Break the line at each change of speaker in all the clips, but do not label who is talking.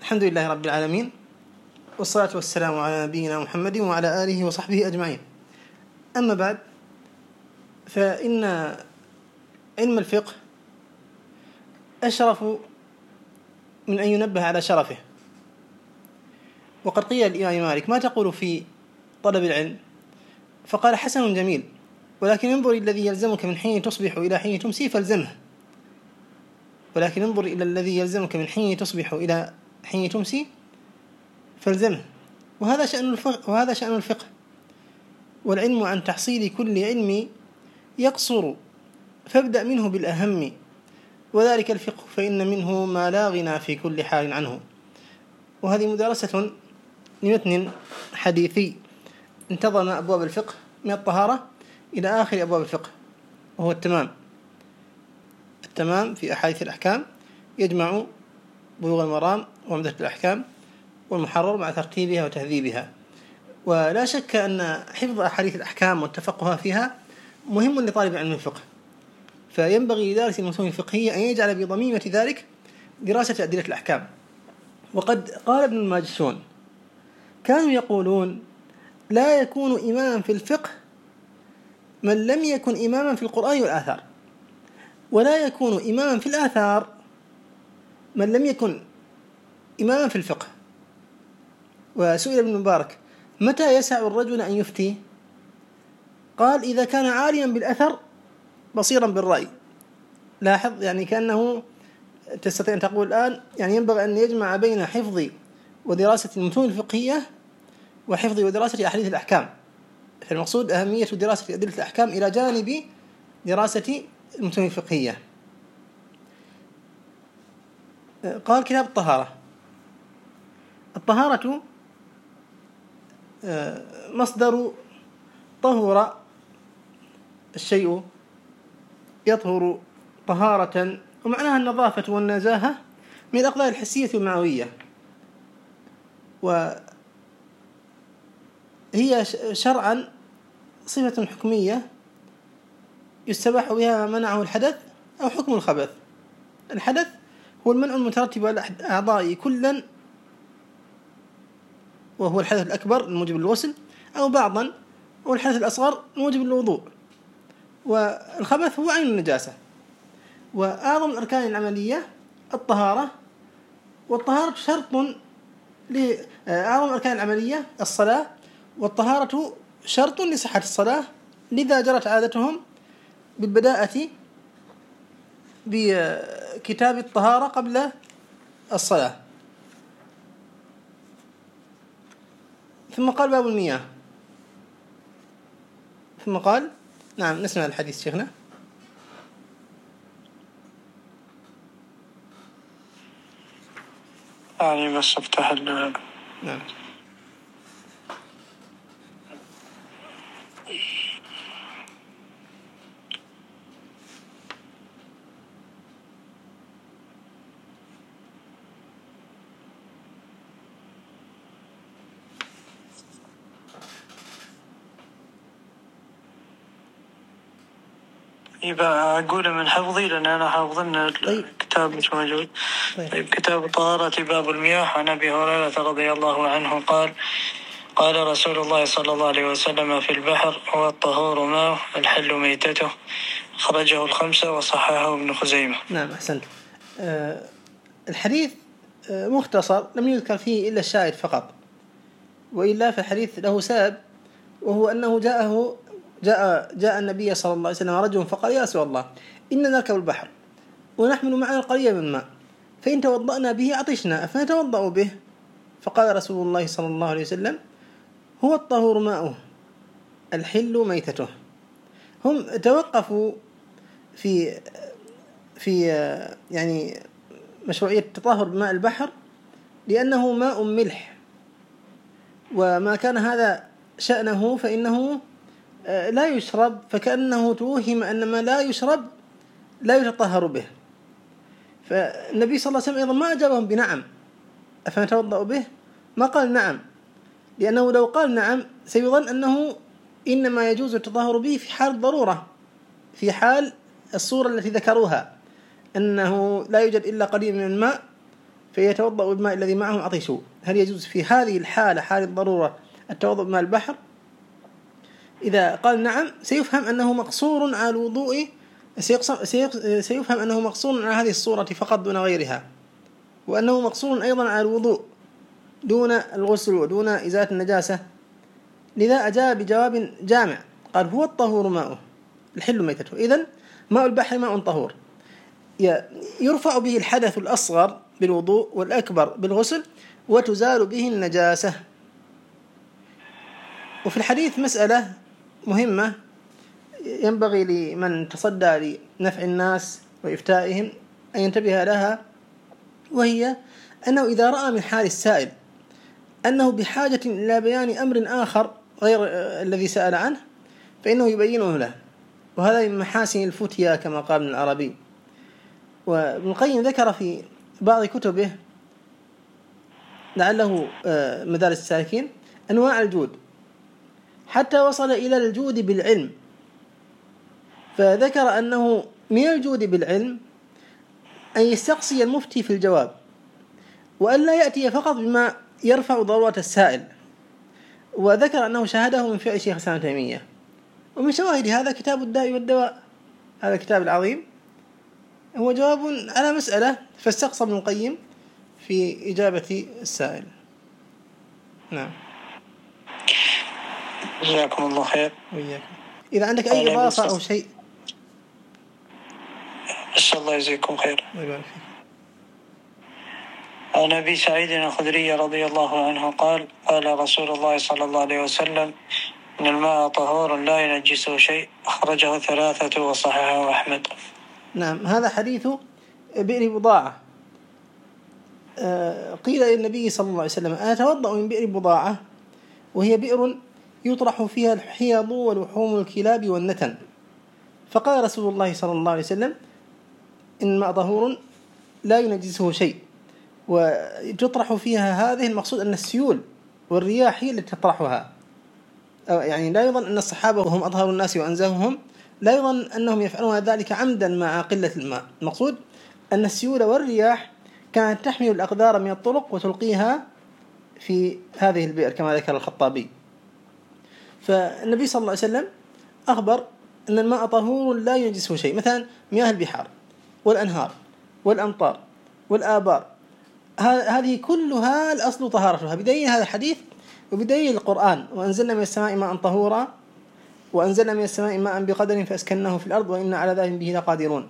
الحمد لله رب العالمين، والصلاة والسلام على نبينا محمد وعلى آله وصحبه أجمعين. أما بعد، فإن علم الفقه أشرف من أن ينبه على شرفه. وقد قيل الإمام مالك: ما تقول في طلب العلم؟ فقال: حسن جميل، ولكن انظر الذي يلزمك من حين تصبح إلى حين تمسي فالزمه. ولكن انظر إلى الذي يلزمك من حين تصبح إلى حين تمسي فالزمه. وهذا شأن الفقه. والعلم عن تحصيل كل علم يقصر، فابدأ منه بالأهم، وذلك الفقه فإن منه ما لا غنى في كل حال عنه. وهذه مدرسة لمتن حديثي انتظم أبواب الفقه من الطهارة إلى آخر أبواب الفقه، وهو التمام في أحاديث الأحكام، يجمع بلوغ المرام وعمدة الأحكام والمحرر مع ترتيبها وتهذيبها. ولا شك أن حفظ أحاديث الأحكام والتفقه فيها مهم لطالب علم الفقه، فينبغي لدارس المتون الفقهية أن يجعل بضميمة ذلك دراسة أدلة الأحكام. وقد قال ابن الماجشون: كانوا يقولون: لا يكون إماما في الفقه من لم يكن إماما في القرآن والآثار، ولا يكون إماما في الآثار من لم يكن إماما في الفقه. وسئل ابن مبارك: متى يسع الرجل أن يفتي؟ قال: إذا كان عاليا بالأثر بصيرا بالرأي. لاحظ، يعني كأنه تستطيع أن تقول الآن يعني ينبغي أن يجمع بين حفظ ودراسة المتون الفقهية وحفظ ودراسة أحاديث الأحكام. فالمقصود أهمية دراسة أدلة الأحكام إلى جانب دراسة المتون الفقهية. قال: كتاب الطهارة مصدر طهر الشيء، يطهر طهارة، ومعناها النظافة والنزاهة من الأقدار الحسية والمعنوية، وهي شرعا صفة حكمية يستباح بها منعه الحدث أو حكم الخبث. الحدث هو المنع المترتب على أعضاء كلا، وهو الحدث الأكبر الموجب للغسل، أو بعضا هو الحدث الأصغر الموجب للوضوء. والخبث هو عين النجاسة. وأعظم الأركان العملية الطهارة، والطهارة شرط أعظم الأركان العملية الصلاة، والطهارة شرط لصحة الصلاة، لذا جرت عادتهم بالبداءة بكتاب الطهارة قبل الصلاة. ثم قال: باب المياه. ثم قال: نعم، نسمع الحديث شيخنا.
يعني بس افتح
نعم.
يبقى أقول من حفظي لأن أنا حافظ إن الكتاب مش موجود. طيب. كتاب الطهارة، باب المياه. عن أبي هريرة رضي الله عنه قال: قال رسول الله صلى الله عليه وسلم: في البحر هو الطهور ماء الحل ميتته. خرجه الخمسة وصححه ابن خزيمة.
نعم، أحسنت. الحديث مختصر، لم يذكر فيه إلا الشاهد فقط، وإلا فالحديث له سبب، وهو أنه جاء النبي صلى الله عليه وسلم رجل فقال: يا رسول الله، إننا نركب البحر ونحمل معنا القليل من الماء، فإن توضأنا به عطشنا أفنتوضأ به؟ فقال رسول الله صلى الله عليه وسلم: هو الطهور ماؤه الحل ميتته. هم توقفوا في يعني مشروعية التطهر بماء البحر لأنه ماء ملح، وما كان هذا شأنه فإنه لا يشرب، فكأنه توهم أن ما لا يشرب لا يتطهر به. فالنبي صلى الله عليه وسلم أيضا ما أجابهم بنعم أفنتوضأ به، ما قال نعم، لأنه لو قال نعم سيظن أنه إنما يجوز التطهر به في حال ضرورة، في حال الصورة التي ذكروها أنه لا يوجد إلا قليل من الماء فيتوضأ بالماء الذي معهم عطشوا، هل يجوز في هذه الحالة حال الضرورة التوضأ بماء البحر؟ إذا قال نعم سيفهم أنه مقصور على الوضوء، سيفهم أنه مقصور على هذه الصورة فقط دون غيرها، وأنه مقصور أيضا على الوضوء دون الغسل ودون إزالة النجاسة. لذا أجاب بجواب جامع قال هو الطهور ماؤه الحل ميتته. إذن ماء البحر ماء طهور يرفع به الحدث الأصغر بالوضوء والأكبر بالغسل وتزال به النجاسة. وفي الحديث مسألة مهمة ينبغي لمن تصدى لنفع الناس وإفتائهم أن ينتبه لها، وهي أنه إذا رأى من حال السائل أنه بحاجة إلى بيان أمر آخر غير الذي سأل عنه فإنه يبينه له، وهذا من محاسن الفتيا كما قال ابن العربي. وابن القيم ذكر في بعض كتبه لعله مدارس السالكين أنواع الجود حتى وصل إلى الجود بالعلم، فذكر أنه من الجود بالعلم أن يستقصي المفتي في الجواب، وأن لا يأتي فقط بما يرفع ضرورة السائل. وذكر أنه شاهده من فعل شيخ الإسلام ابن تيمية. ومن شواهد هذا كتاب الداء والدواء، هذا الكتاب العظيم هو جواب على مسألة فاستقصى ابن القيم في إجابة السائل. نعم.
جزاكم الله خير.
وإياكم. إذا عندك أي إضافة أو شيء.
إن شاء الله يجزيكم خير.
الله يبارك فيك.
عن أبي سعيد الخدري رضي الله عنه قال قال رسول الله صلى الله عليه وسلم إن الماء طهور لا ينجسه شيء، أخرجه 3 وصححه أحمد.
نعم، هذا حديث بئر بضاعة. قيل للنبي صلى الله عليه وسلم أتوضأ من بئر بضاعة وهي بئر يطرح فيها الحيض ولحوم الكلاب والنتن، فقال رسول الله صلى الله عليه وسلم إن الماء طهور لا ينجسه شيء، وتطرح فيها هذه المقصود أن السيول والرياح هي التي تطرحها، يعني لا يظن أن الصحابة وهم أطهر الناس وأنزههم لا يظن أنهم يفعلون ذلك عمدا مع قلة الماء. المقصود أن السيول والرياح كانت تحمل الأقدار من الطرق وتلقيها في هذه البئر كما ذكر الخطابي. فالنبي صلى الله عليه وسلم أخبر أن الماء طهور لا ينجسه شيء، مثلا مياه البحار والأنهار والأمطار والآبار، هذه كلها الأصل طهارتها بدليل هذا الحديث وبدليل القرآن وأنزلنا من السماء ماء طهورا وأنزلنا من السماء ماء بقدر فأسكناه في الأرض وإنا على ذلك به لقادرون.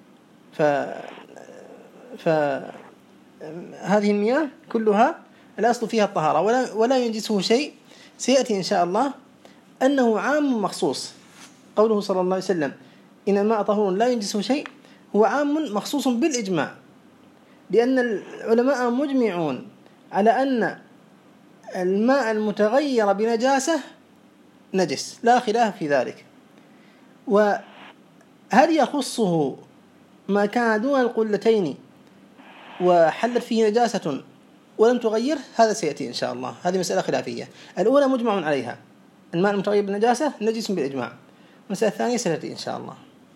فهذه المياه كلها الأصل فيها الطهارة ولا ينجسه شيء. سيأتي إن شاء الله أنه عام مخصوص، قوله صلى الله عليه وسلم إن الماء طهور لا ينجسه شيء هو عام مخصوص بالإجماع، لأن العلماء مجمعون على أن الماء المتغير بنجاسة نجس لا خلاف في ذلك. وهل يخصه ما كان دون القلتين وحلت فيه نجاسة ولم تغير؟ هذا سيأتي إن شاء الله، هذه مسألة خلافية. الأولى مجمع عليها، الماء المتغير بالنجاسة نجس بالإجماع. المسألة الثانية سيأتي إن شاء الله.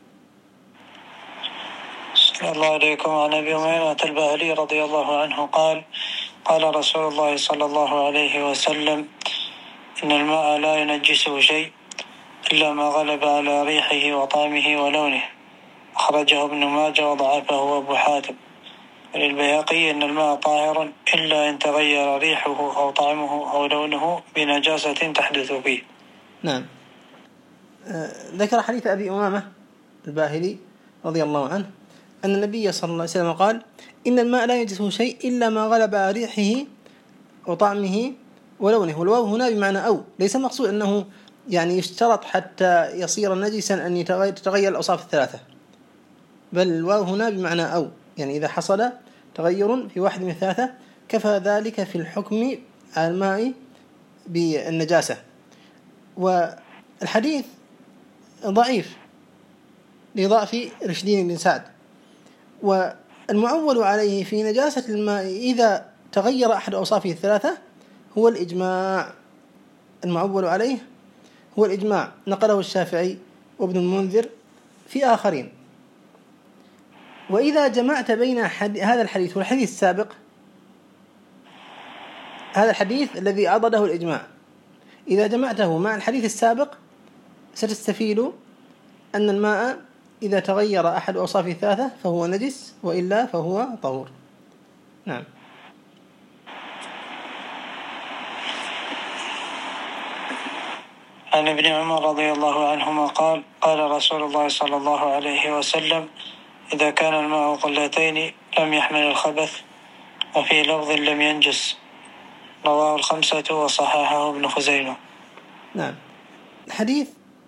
صلى الله عليكم. عن أبي أمامة الباهلي رضي الله عنه قال قال رسول الله صلى الله عليه وسلم إن الماء لا ينجسه شيء إلا ما غلب على ريحه وطعمه ولونه، أخرجه ابن ماجه وضعفه أبو حاتم. وللبيهقي إن الماء طاهر إلا إن تغير ريحه أو طعمه أو لونه بنجاسة تحدث فيه.
نعم. ذكر حديث أبي أمامة الباهلي رضي الله عنه أن النبي صلى الله عليه وسلم قال إن الماء لا ينجسه شيء إلا ما غلب على ريحه وطعمه ولونه. والواو هنا بمعنى أو، ليس المقصود أنه يعني يشترط حتى يصير نجسا أن تتغير الأوصاف الثلاثة، بل الواو هنا بمعنى أو، يعني إذا حصل تغير في واحد من الثلاثة كفى ذلك في الحكم على الماء بالنجاسة. والحديث ضعيف لضعف رشدين بن سعد، والمعول عليه في نجاسة الماء إذا تغير أحد أوصافه الثلاثة هو الإجماع. المعول عليه هو الإجماع، نقله الشافعي وابن المنذر في آخرين. وإذا جمعت بين هذا الحديث والحديث السابق هذا الحديث الذي عضده الإجماع إذا جمعته مع الحديث السابق ستستفيد أن الماء إذا تغير أحد أوصافه الثلاثة فهو نجس وإلا فهو طهور. نعم.
عن ابن عمر رضي الله عنهما قال قال رسول الله صلى الله عليه وسلم إذا كان الماء قلتين لم يحمل الخبث، وفي لفظ لم ينجس. رواه الخمسة وصححه ابن خزيمة.
نعم. الحديث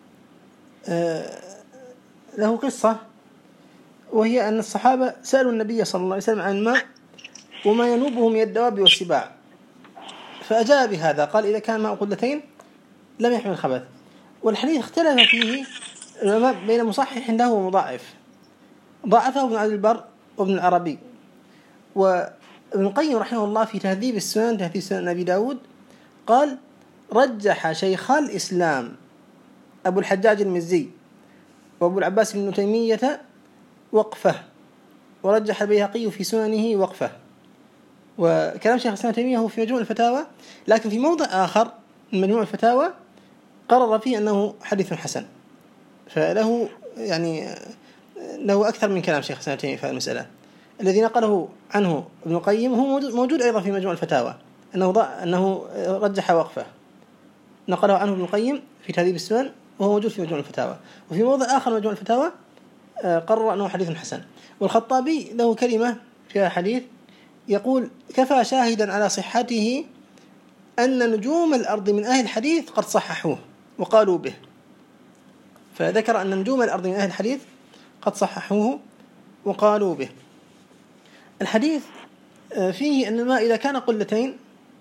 له قصة، وهي أن الصحابة سألوا النبي صلى الله عليه وسلم عن الماء وما ينوبه من الدواب والسباع، فأجاب بهذا، قال إذا كان الماء قلتين لم يحمل الخبث. والحديث اختلف فيه العلماء بين مصحح له ومضاعف، ضعفه ابن عبد البر وابن العربي. وابن القيم رحمه الله في تهذيب السنن، تهذيب سنن أبي داود، قال رجح شيخا الإسلام أبو الحجاج المزي وأبو العباس بن تيمية وقفه، ورجح البيهقي في سننه وقفه. وكلام شيخ الإسلام تيمية هو في مجموع الفتاوى، لكن في موضع آخر من مجموع الفتاوى قرر فيه أنه حديث حسن، فله يعني له أكثر من كلام شيخ الإسلام تيمية في المسألة. الذي نقله عنه ابن القيم هو موجود أيضا في مجموع الفتاوى، أنه رجح وقفه، نقله عنه ابن القيم في تهذيب السنن وهو موجود في مجموع الفتاوى. وفي موضع آخر من مجموع الفتاوى قرر أنه حديث حسن. والخطابي له كلمة فيها حديث يقول كفى شاهدا على صحته أن نجوم الأرض من أهل الحديث قد صححوه وقالوا به. فذكر أن نجوم الأرض من أهل الحديث قد صححوه وقالوا به. الحديث فيه أن الماء إذا كان قلتين،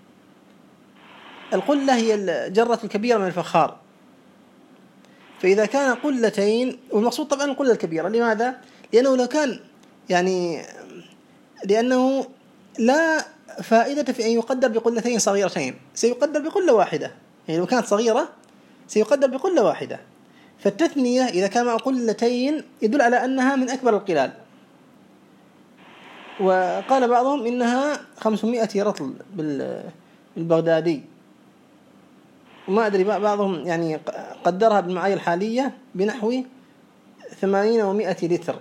القلة هي الجرة الكبيرة من الفخار، فإذا كان قلتين، والمقصود طبعا القلة الكبيرة، لماذا؟ لأنه لو كان لأنه لا فائدة في أن يقدر بقلتين صغيرتين، سيقدر بقلة واحدة، يعني لو كانت صغيرة سيقدر بقلة واحدة. فالتثنية إذا كان مع قلتين يدل على أنها من أكبر القلال. وقال بعضهم إنها 500 رطل بالبغدادي، وما أدري بعضهم يعني قدرها بالمعايير الحالية بنحو 80 و100 لتر.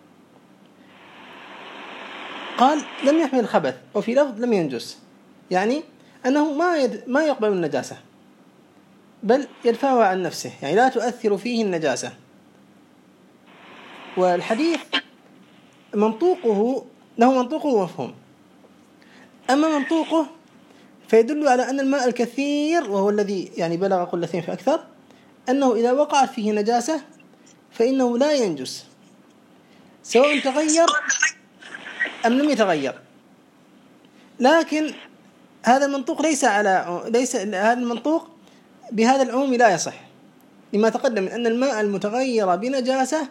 قال لم يحمل الخبث، وفي لفظ لم ينجس، يعني أنه ما يقبل النجاسة بل يدفعها عن نفسه، يعني لا تؤثر فيه النجاسة. والحديث منطوقه له منطوقه ومفهوم. أما منطوقه فيدل على أن الماء الكثير، وهو الذي يعني بلغ قلتين فأكثر، أنه إذا وقعت فيه نجاسة فإنه لا ينجس سواء تغير أم لم يتغير. لكن هذا المنطوق ليس هذا المنطوق بهذا العموم لا يصح، لما تقدم من أن الماء المتغير بنجاسة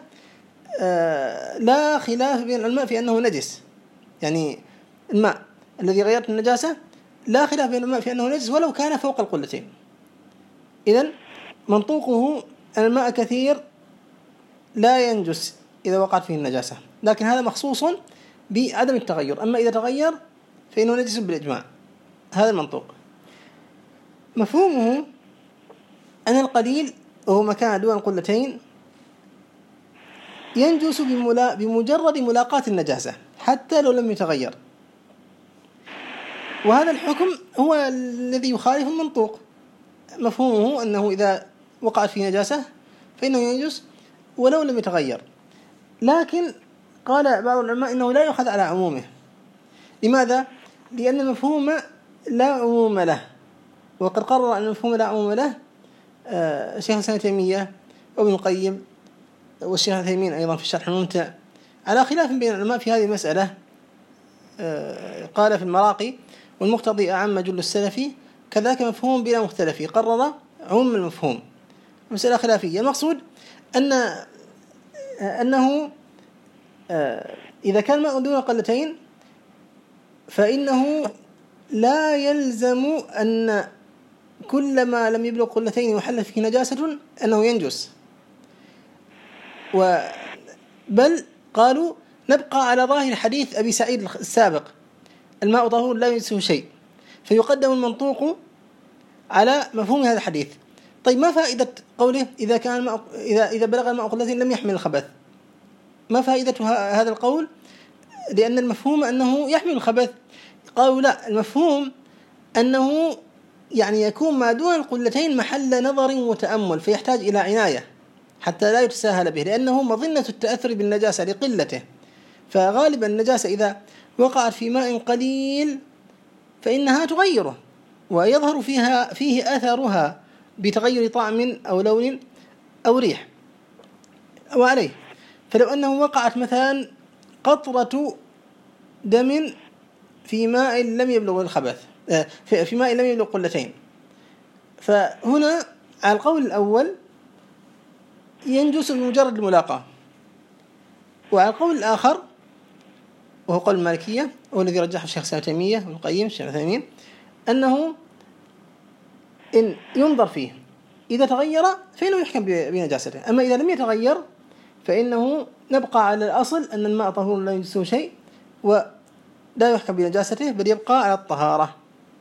لا خلاف بين العلماء في أنه نجس، يعني الماء الذي غيرت النجاسة لا خلاف بين العلماء في أنه نجس ولو كان فوق القلتين. إذن منطوقه أن الماء كثير لا ينجس إذا وقعت فيه النجاسة، لكن هذا مخصوص بعدم التغير. أما إذا تغير فإنه نجس بالإجماع. هذا المنطوق. مفهومه أن القليل وهو مكان دون قلتين ينجس بمجرد ملاقاة النجاسة حتى لو لم يتغير. وهذا الحكم هو الذي يخالف المنطوق. مفهومه أنه إذا وقعت فيه نجاسة فإنه ينجس ولو لم يتغير. لكن قال بعض العلماء إنه لا يؤخذ على عمومه. لماذا؟ لأن المفهوم لا عموم له، وقد قرر أن المفهوم لا عموم له شيخ الإسلام تيمية وابن القيم والشيخ العثيمين أيضا في الشرح الممتع، على خلاف بين العلماء في هذه المسألة. قال في المراقي والمقتضي أعم جل السلفي كذاك مفهوم بلا مختلف، قرر عموم المفهوم. مسألة خلافية. المقصود أنه إذا كان ماء دون قلتين فإنه لا يلزم أن كل ما لم يبلغ قلتين وحل فيه نجاسة أنه ينجس، بل قالوا نبقى على ظاهر حديث أبي سعيد السابق الماء طهور لا ينجسه شيء، فيقدم المنطوق على مفهوم هذا الحديث. طيب ما فائدة قوله إذا بلغ الماء قلتين لم يحمل الخبث؟ ما فائدة هذا القول؟ لأن المفهوم أنه يحمل الخبث. قالوا لا، المفهوم أنه يعني يكون ما دون القلتين محل نظر وتأمل، فيحتاج إلى عناية حتى لا يتساهل به، لأنه مظنة التأثر بالنجاسة لقلته. فغالبا النجاسة إذا وقعت في ماء قليل فإنها تغيره ويظهر فيه أثرها بتغير طعم أو لون أو ريح. وعليه فلو أنه وقعت مثلا قطرة دم في ماء لم يبلغ الخبث، في ماء لم يبلغ قلتين، فهنا على القول الأول ينجس بمجرد الملاقاة. وعلى القول الآخر وهو قول المالكية والذي رجحه الشيخ ابن تيمية وابن القيم الشيخ العثيمين أنه إن ينظر فيه إذا تغير فإنه يحكم بنجاسته، أما إذا لم يتغير فإنه نبقى على الأصل أن الماء طهور لا ينجسه شيء ولا يحكم بنجاسته بل يبقى على الطهارة.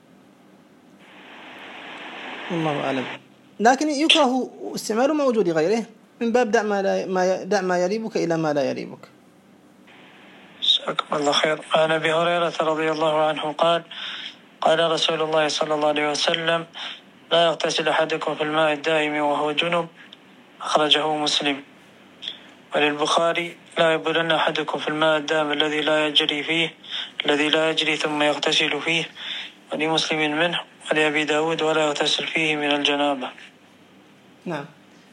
الله أعلم. لكن يكره استعماله مع وجود غيره من باب دع ما يريبك إلى ما لا يريبك.
جزاكم الله خير. عن أبي هريرة رضي الله عنه قال قال رسول الله صلى الله عليه وسلم لا يغتسل أحدكم في الماء الدائم وهو جنب، أخرجه مسلم. وللبخاري لا يبولن أحدكم في الماء الدائم الذي لا يجري ثم يغتسل فيه. ولمسلم منه ولأبي داود ولا يغتسل فيه من الجنابة.
نعم.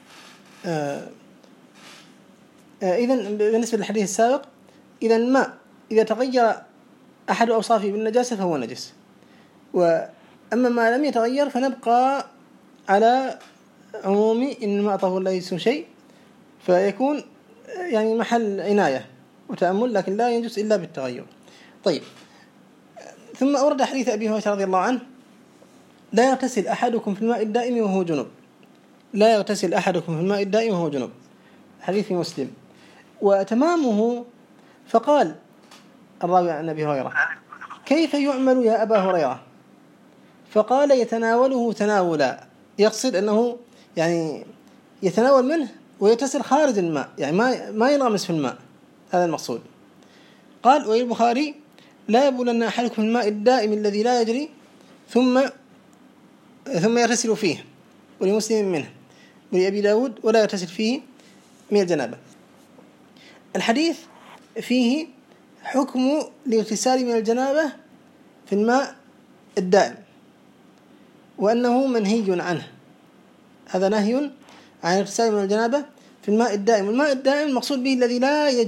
إذن بالنسبة للحديث السابق، إذا الماء إذا تغير أحد أوصافه بالنجاسة فهو نجس، وأما ما لم يتغير فنبقى على عموم إن الماء طهور لا يجسم شيء، فيكون يعني محل عناية وتأمل، لكن لا ينجس إلا بالتغير. طيب، ثم أورد حديث أبي هريرة رضي الله عنه لا يغتسل أحدكم في الماء الدائم وهو جنب. لا يغتسل أحدكم في الماء الدائم وهو جنب، حديث مسلم. وتمامه فقال الراوي عن أبي هريرة كيف يعمل يا أبا هريرة؟ فقال يتناوله تناولا، يقصد أنه يعني يتناول منه ويغتسل خارج الماء، يعني ما ينغمس في الماء، هذا المقصود. قال والبخاري لا يبولن أحدكم في الماء الدائم الذي لا يجري ثم يغتسل فيه. ولمسلم منه ولأبي داود ولا يغتسل فيه من الجنابة. الحديث فيه حكم الاغتسال من الجنابة في الماء الدائم، وأنه منهي عنه. هذا نهي عن الاغتسال من الجنابة في الماء الدائم. والماء الدائم المقصود به الذي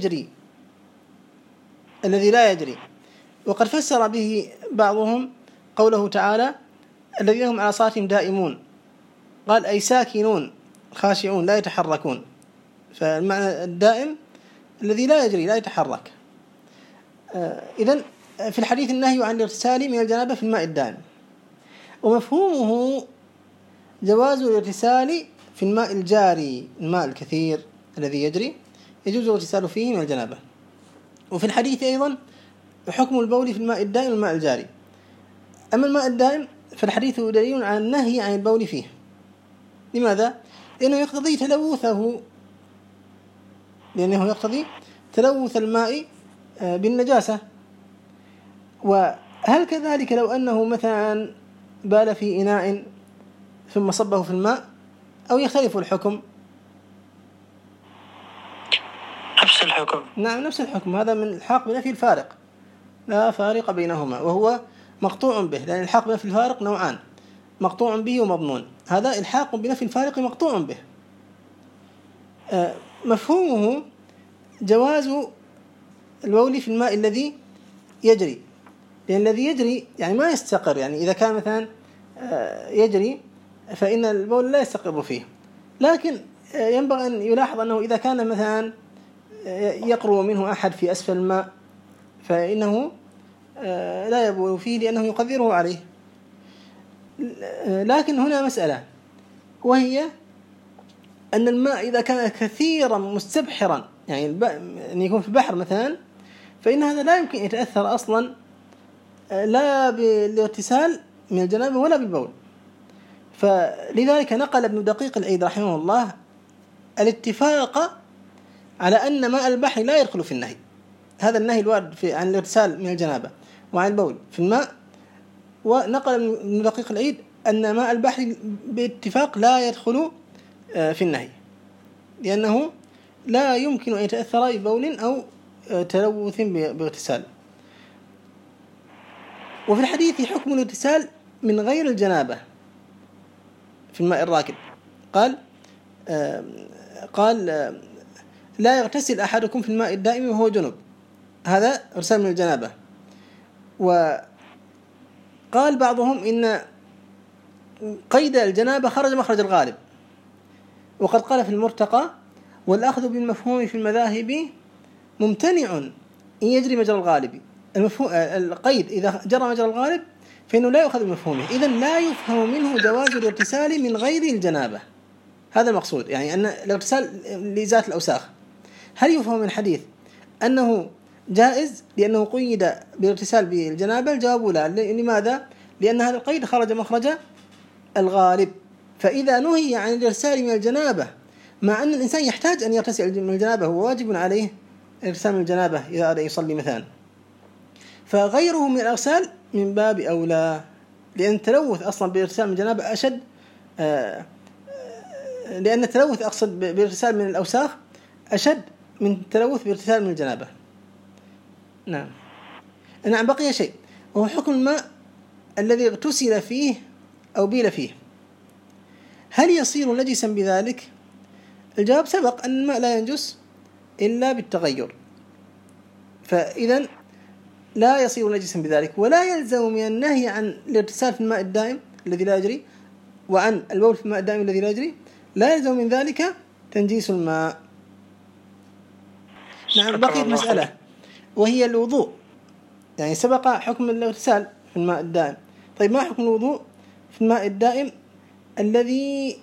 لا يجري. وقد فسر به بعضهم قوله تعالى الذين هم على صلاتهم دائمون، قال أي ساكنون خاشعون لا يتحركون. فالمعنى الدائم الذي لا يجري لا يتحرك. إذن في الحديث النهي عن الاغتسال من الجنابة في الماء الدائم، ومفهومه جواز الاغتسال في الماء الجاري، الماء الكثير الذي يجري يجوز الاغتسال فيه من الجنابة. وفي الحديث أيضا حكم البول في الماء الدائم والماء الجاري. أما الماء الدائم فالحديث دليل على النهي عن البول فيه. لماذا؟ لأنه يقتضي تلوث الماء بالنجاسة. وهل كذلك لو أنه مثلا بال في إناء ثم صبه في الماء، أو يختلف الحكم؟
نفس الحكم.
نعم نفس الحكم. هذا من الحاق بنفي الفارق، لا فارق بينهما، وهو مقطوع به، لأن الحاق بنفي الفارق نوعان، مقطوع به ومضمون. هذا الحاق بنفي الفارق مقطوع به. مفهومه جواز البول في الماء الذي يجري، لأن الذي يجري يعني ما يستقر. يعني إذا كان مثلا يجري فإن البول لا يستقر فيه. لكن ينبغي أن يلاحظ أنه إذا كان مثلا يقرب منه أحد في أسفل الماء فإنه لا يبول فيه لأنه يقدره عليه. لكن هنا مسألة، وهي أن الماء إذا كان كثيرا مستبحرا، يعني أن يكون في البحر مثلا، فإن هذا لا يمكن يتأثر أصلا لا بالاغتسال من الجنابة ولا بالبول. فلذلك نقل ابن دقيق العيد رحمه الله الاتفاق على أن ماء البحر لا يدخل في النهي، هذا النهي الوارد عن الاغتسال من الجنابة وعن البول في الماء. ونقل ابن دقيق العيد أن ماء البحر باتفاق لا يدخل في النهي، لأنه لا يمكن أن يتأثر ببول أو تلوث باغتسال. وفي الحديث حكم الاغتسال من غير الجنابة في الماء الراكد. قال لا يغتسل أحدكم في الماء الدائم وهو جنب، هذا اغتسال من الجنابة. وقال بعضهم إن قيد الجنابة خرج مخرج الغالب، وقد قال في المرتقى والأخذ بالمفهوم في المذاهب ممتنع إن يجري مجرى الغالب. القيد إذا جرى مجرى الغالب فإنه لا يؤخذ بمفهومه، إذن لا يفهم منه جواز الاغتسال من غير الجنابة. هذا المقصود، يعني أن الاغتسال لإزالة الأوساخ. هل يفهم من الحديث أنه جائز لأنه قيد بالاغتسال بالجنابة؟ الجواب لا. لماذا؟ لأن هذا القيد خرج مخرج الغالب. فإذا نهي عن الاغتسال من الجنابة مع أن الإنسان يحتاج أن يغتسل من الجنابة، هو واجب عليه الاغتسال من الجنابة إذا أراد يصلي مثلا، فغيره من الأغسال من باب أولى، لأن التلوث أصلا بالاغتسال من الجنابة أشد، لأن التلوث أقصد بالاغتسال من الأوساخ أشد من التلوث بالاغتسال من الجنابة. نعم. بقي شيء وهو حكم الماء الذي اغتسل فيه أو بيل فيه، هل يصير نجسا بذلك؟ الجواب سبق أن الماء لا ينجس إلا بالتغير، فإذا لا يصير نجسا بذلك. ولا يلزم من النهي عن الاغتسال في الماء الدائم الذي لا يجري وعن البول في الماء الدائم الذي لا يجري، لا يلزم من ذلك تنجيس الماء. نعم. بقيت مسألة وهي الوضوء، يعني سبق حكم الاغتسال في الماء الدائم. طيب ما حكم الوضوء في الماء الدائم الذي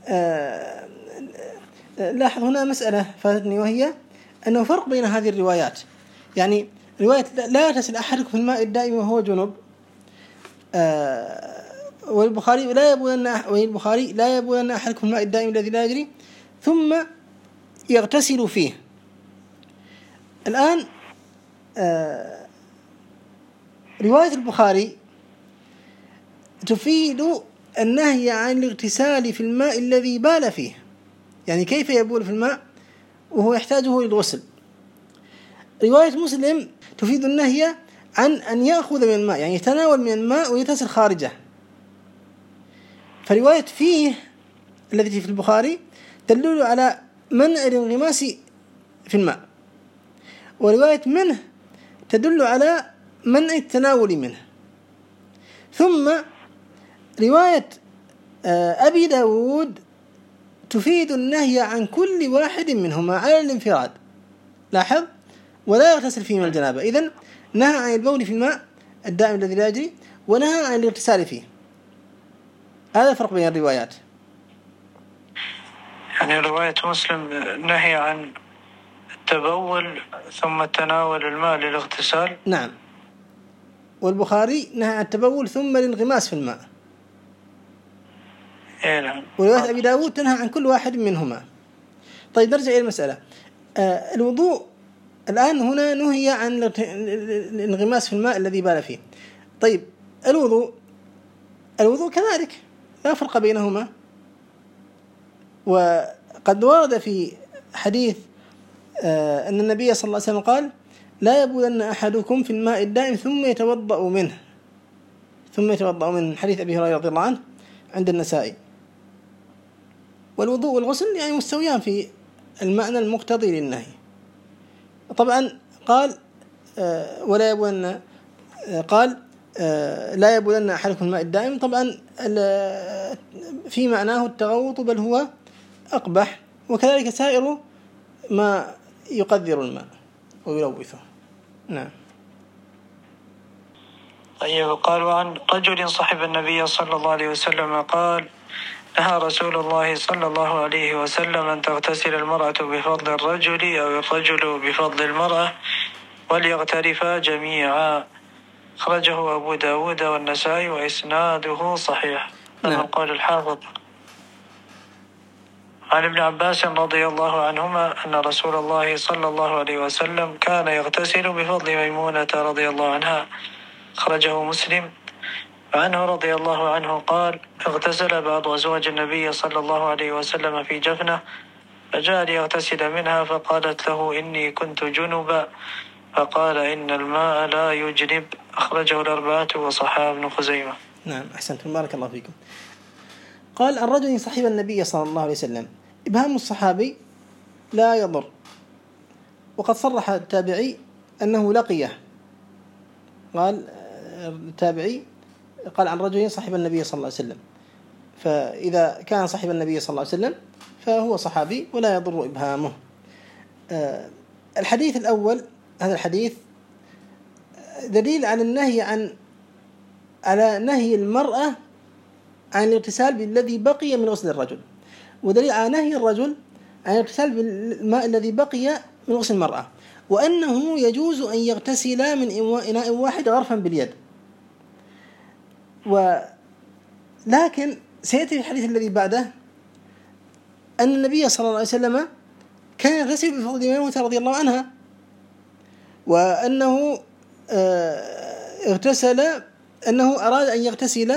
لاحظ هنا مسألة فاتتني، وهي أنه فرق بين هذه الروايات. يعني رواية لا يغتسل أحدكم في الماء الدائم وهو جنب، والبخاري لا يبولن أحدكم في الماء الدائم الذي لا يجري ثم يغتسل فيه. الآن رواية البخاري تفيد النهي عن الاغتسال في الماء الذي بال فيه، يعني كيف يبول في الماء وهو يحتاجه للغسل. رواية مسلم تفيد النهي عن أن يأخذ من الماء، يعني يتناول من الماء ويغتسل خارجه. فرواية فيه التي في البخاري تدل على منع الانغماس في الماء، ورواية منه تدل على منع التناول منه. ثم رواية أبي داود تفيد النهي عن كل واحد منهما على الانفراد، لاحظ، ولا يغتسل فيه من الجنابة. إذن نهى عن البول في الماء الدائم الذي لا يجري ونهى عن الاغتسال فيه. هذا الفرق بين الروايات.
يعني رواية مسلم نهي عن التبول ثم تناول الماء للاغتسال.
نعم. والبخاري نهى عن التبول ثم الانغماس في الماء.
نعم.
ورواية أبي داود تنهى عن كل واحد منهما. طيب نرجع إلى المسألة. الوضوء الآن هنا نهي عن الانغماس في الماء الذي بال فيه. طيب الوضوء كذلك لا فرق بينهما، وقد ورد في حديث أن النبي صلى الله عليه وسلم قال لا يبولن أحدكم في الماء الدائم ثم يتوضأ منه، حديث أبي هريرة رضي الله عنه عند النسائي. والوضوء والغسل يعني مستويان في المعنى المقتضي للنهي. طبعا قال لا يبولن أحدكم الماء الدائم، طبعا في معناه التغوط بل هو أقبح، وكذلك سائر ما يقذر الماء ويلوثه. نعم.
طيب. قال وعن رجل صحب النبي صلى الله عليه وسلم قال نهى رسول الله صلى الله عليه وسلم أن تغتسل المرأة بفضل الرجل أو الرجل بفضل المرأة وليغترفا جميعا. أخرجه أبو داود والنسائي وإسناده صحيح.
نعم.
قال الحافظ عن ابن عباس رضي الله عنهما أن رسول الله صلى الله عليه وسلم كان يغتسل بفضل ميمونة رضي الله عنها. أخرجه مسلم. عنه رضي الله عنه قال اغتسل بعض أزواج النبي صلى الله عليه وسلم في جفنة فجاء ليغتسل منها فقالت له إني كنت جنبا فقال إن الماء لا يجنب. أخرجه الأربعة وصححه ابن خزيمة.
نعم أحسنتم بارك الله فيكم. قال الرجل صحب النبي صلى الله عليه وسلم، إبهام الصحابي لا يضر، وقد صرح التابعي أنه لقيه. قال التابعي قال عن رجل صحب النبي صلى الله عليه وسلم، فإذا كان صحب النبي صلى الله عليه وسلم فهو صحابي ولا يضر إبهامه. الحديث الأول، هذا الحديث دليل على النهي على نهي المرأة عن الاغتسال بالذي بقي من غسل الرجل، ودليل على نهي الرجل عن الاغتسال بالماء الذي بقي من غسل المرأة، وأنه يجوز أن يغتسل من إناء واحد غرفا باليد. ولكن سيأتي في الحديث الذي بعده أن النبي صلى الله عليه وسلم كان يغتسل بفضل ميمونة رضي الله عنها، وأنه أنه أراد أن يغتسل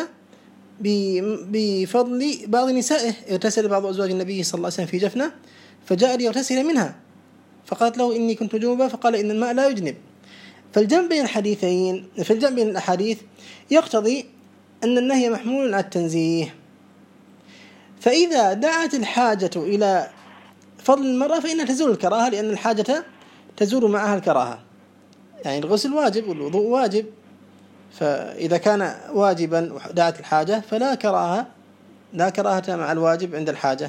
بفضل بعض نسائه. اغتسل بعض أزواج النبي صلى الله عليه وسلم في جفنة فجاء ليغتسل منها فقالت له إني كنت جنبا فقال إن الماء لا يجنب. فالجمع بين الحديثين، في الجمع بين الأحاديث يقتضي أن النهي محمول على التنزيه. فإذا دعت الحاجة إلى فضل المرأة فإنها تزول الكراهة، لأن الحاجة تزول معها الكراهة، يعني الغسل واجب والوضوء واجب، فإذا كان واجبا ودعت الحاجة فلا كراهة، لا كراهة مع الواجب عند الحاجة.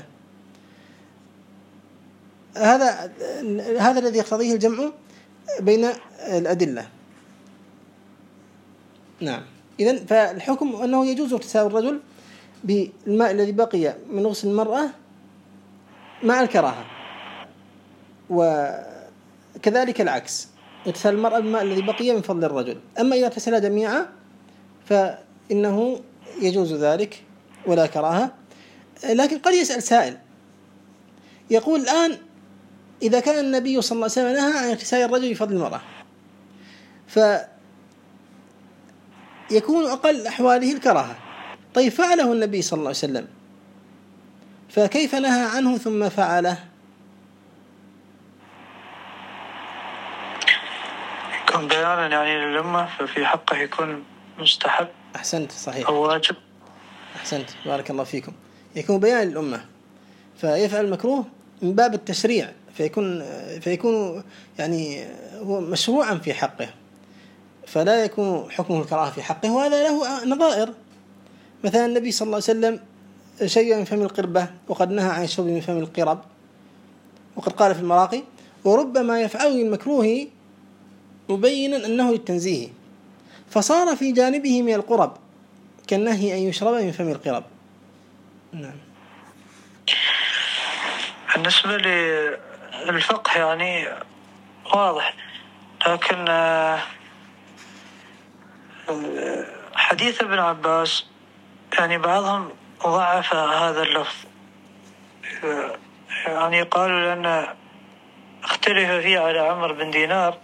هذا الذي يقتضيه الجمع بين الأدلة. نعم. إذن فالحكم أنه يجوز اغتسال الرجل بالماء الذي بقي من غسل المرأة مع الكراهة، وكذلك العكس، اغتسال المرأة بالماء الذي بقي من فضل الرجل. أما إذا اغتسلا جميعا فإنه يجوز ذلك ولا كراهة. لكن قد يسأل سائل يقول الآن إذا كان النبي صلى الله عليه وسلم نهى عن اغتسال الرجل بفضل المرأة فيكون أقل أحواله الكراهة، طيب فعله النبي صلى الله عليه وسلم فكيف نهى عنه ثم فعله؟
يكون بيانا يعني للأمة، ففي حقه يكون مستحب.
أحسنت، صحيح،
أو واجب.
أحسنت بارك الله فيكم. يكون بيان للأمة فيفعل المكروه من باب التشريع، فيكون يعني هو مشروعا في حقه، فلا يكون حكمه الكراهة في حقه. وهذا له نظائر، مثلا النبي صلى الله عليه وسلم شيء من فم القربة وقد نهى عن الشرب من فم القرب، وقد قال في المراقي وربما يفعل المكروه مبينا أنه للتنزيه، فصار في جانبه من القرب كالنهي أن يشرب من فم القرب. نعم.
بالنسبة للفقه يعني واضح، لكن حديث ابن عباس يعني بعضهم ضعف هذا اللفظ، يعني قالوا لأن اختلف فيه على عمرو بن دينار،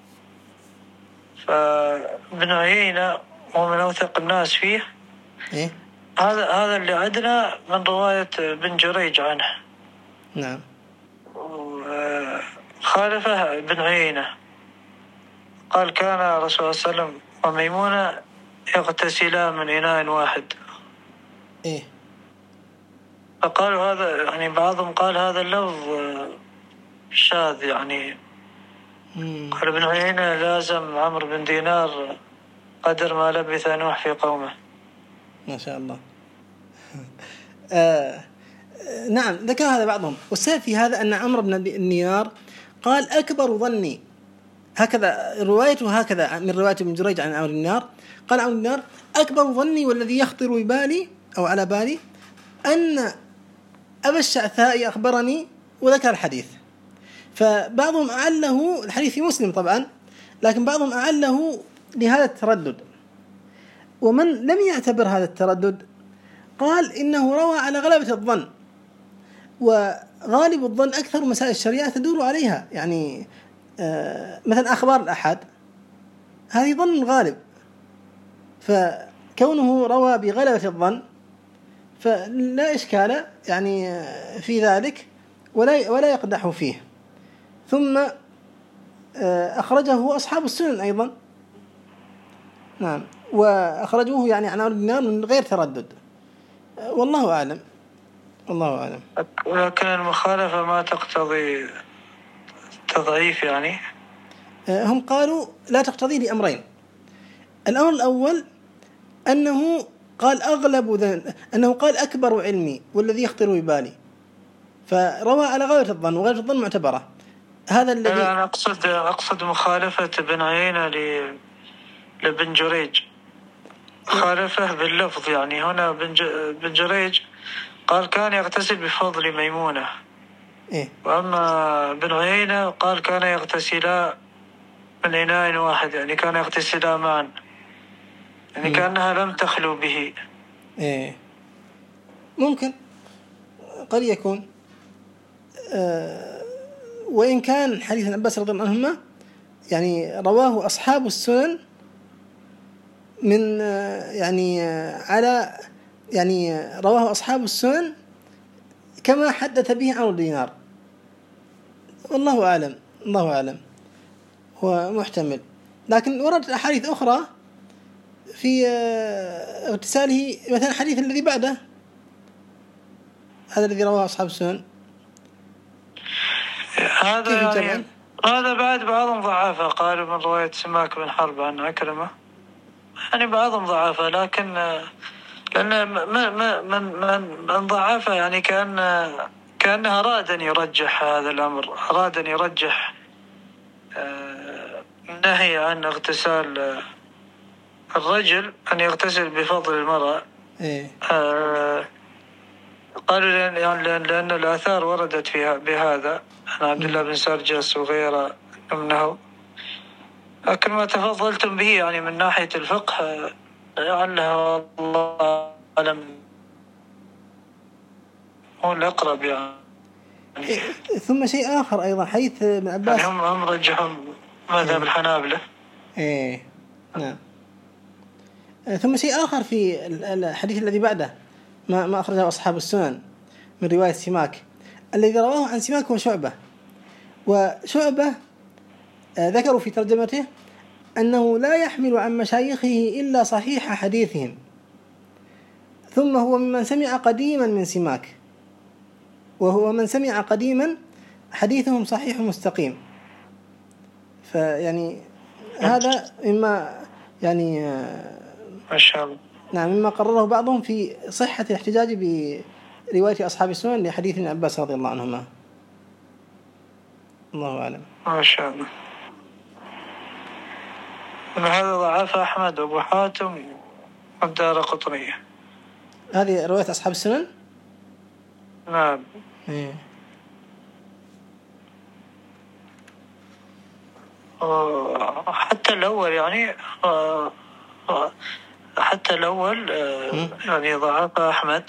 فابن عيينة ومن أوثق الناس فيه هذا اللي عندنا من رواية بن جريج عنه.
نعم.
خالفه ابن عيينة قال كان رسول الله صلى الله عليه وسلم وميمونة يغتسلان من إناء واحد. فقالوا هذا يعني بعضهم قال هذا اللفظ شاذ، يعني قال ابن عيينة لازم عمرو بن دينار قدر ما لبث نوح في قومه.
ما شاء الله. نعم، ذكر هذا بعضهم. والسبب في هذا أن عمرو بن دينار قال أكبر ظني، هكذا روايته، هكذا من رواية ابن جريج عن عمرو بن دينار، قال عمرو بن دينار أكبر ظني والذي يخطر ببالي أو على بالي أن أبا الشعثاء أخبرني، وذكر الحديث. فبعضهم أعله، الحديث في مسلم طبعا، لكن بعضهم أعله لهذا التردد، ومن لم يعتبر هذا التردد قال إنه روى على غلبة الظن، وغالب الظن أكثر مسائل الشريعة تدور عليها، يعني مثلا أخبار الأحد هذه ظن غالب، فكونه روى بغلبة الظن فلا إشكال يعني في ذلك ولا يقدح فيه. ثم أخرجه أصحاب السنن أيضا، نعم، وأخرجوه يعني عن أهل النار من غير تردد، والله أعلم. الله أعلم.
ولكن المخالفة ما تقتضي تضعيف يعني.
هم قالوا لا تقتضي لأمرين. الأمر الأول أنه قال أنه قال أكبر علمي والذي يخطر ببالي، فروى على غاية الظن، وغاية الظن معتبرة. هذا الذي
أنا أقصد مخالفة ابن عيينة لابن جريج، خالفه باللفظ، يعني هنا بن جريج قال كان يغتسل بفضل ميمونة، وأما ابن عيينة قال كان يغتسلا من إناء واحد، يعني كان يغتسلا معا، يعني كأنها لم تخلو به.
ممكن قد يكون، وإن كان حديث ابن عباس رضي الله عنهما يعني رواه أصحاب السنن من يعني على يعني رواه أصحاب السنن كما حدث به عمرو دينار، والله أعلم. الله أعلم، هو محتمل، لكن وردت أحاديث أخرى في اغتساله، مثلا حديث الذي بعده هذا الذي رواه أصحاب السنن،
هذا بعد بعضهم ضعافة، قالوا من رواية سماك بن حرب عن عكرمة، يعني بعضهم ضعافة، لكن لأن من ضعافة يعني كأنها أراد أن يرجح هذا الأمر، أراد أن يرجح النهي عن اغتسال الرجل، أن يغتسل بفضل المرأة. قالوا لأن الآثار وردت فيها بهذا عن عبد الله بن سرجس وغيره منه، لكن ما تفضلتم به يعني من ناحية الفقه لعله الله أعلم هو الأقرب يعني.
ثم شيء آخر أيضا حديث ابن عباس،
يعني هم رجحوا مذهب الحنابلة.
نعم. ثم شيء آخر في الحديث الذي بعده ما أخرجه أصحاب السنن من رواية سماك، الذي رواه عن سماك هو شعبة، وشعبة ذكروا في ترجمته أنه لا يحمل عن مشايخه إلا صحيح حديثهم، ثم هو ممن سمع قديما من سماك، وهو من سمع قديما حديثهم صحيح مستقيم. فيعني هذا مما يعني
ما شاء الله،
نعم، مما قرره بعضهم في صحة الاحتجاج برواية أصحاب السنن لحديث ابن عباس رضي الله عنهما. الله أعلم.
ما شاء الله. هذا ضعف أحمد وأبو حاتم والدارقطني،
هذه رواية أصحاب السنن.
نعم. حتى الأول يعني حتى الأول يعني ضعف أحمد.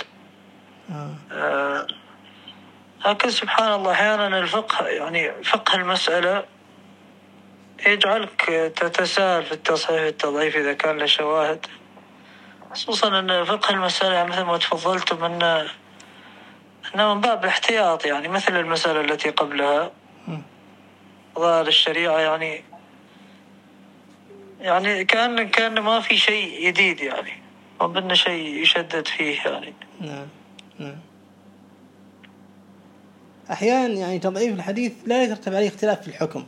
لكن سبحان الله أحيانا الفقه يعني فقه المسألة يجعلك تتساهل في التصحيح والتضعيف إذا كان له شواهد، خصوصا أن فقه المسألة مثل ما تفضلتم أنه من باب الاحتياط، يعني مثل المسألة التي قبلها ظاهر الشريعة يعني كان ما في شيء جديد، يعني ما بدنا شيء يشدد فيه يعني.
نعم. أحيانا يعني تضعيف الحديث لا يترتب عليه اختلاف في الحكم.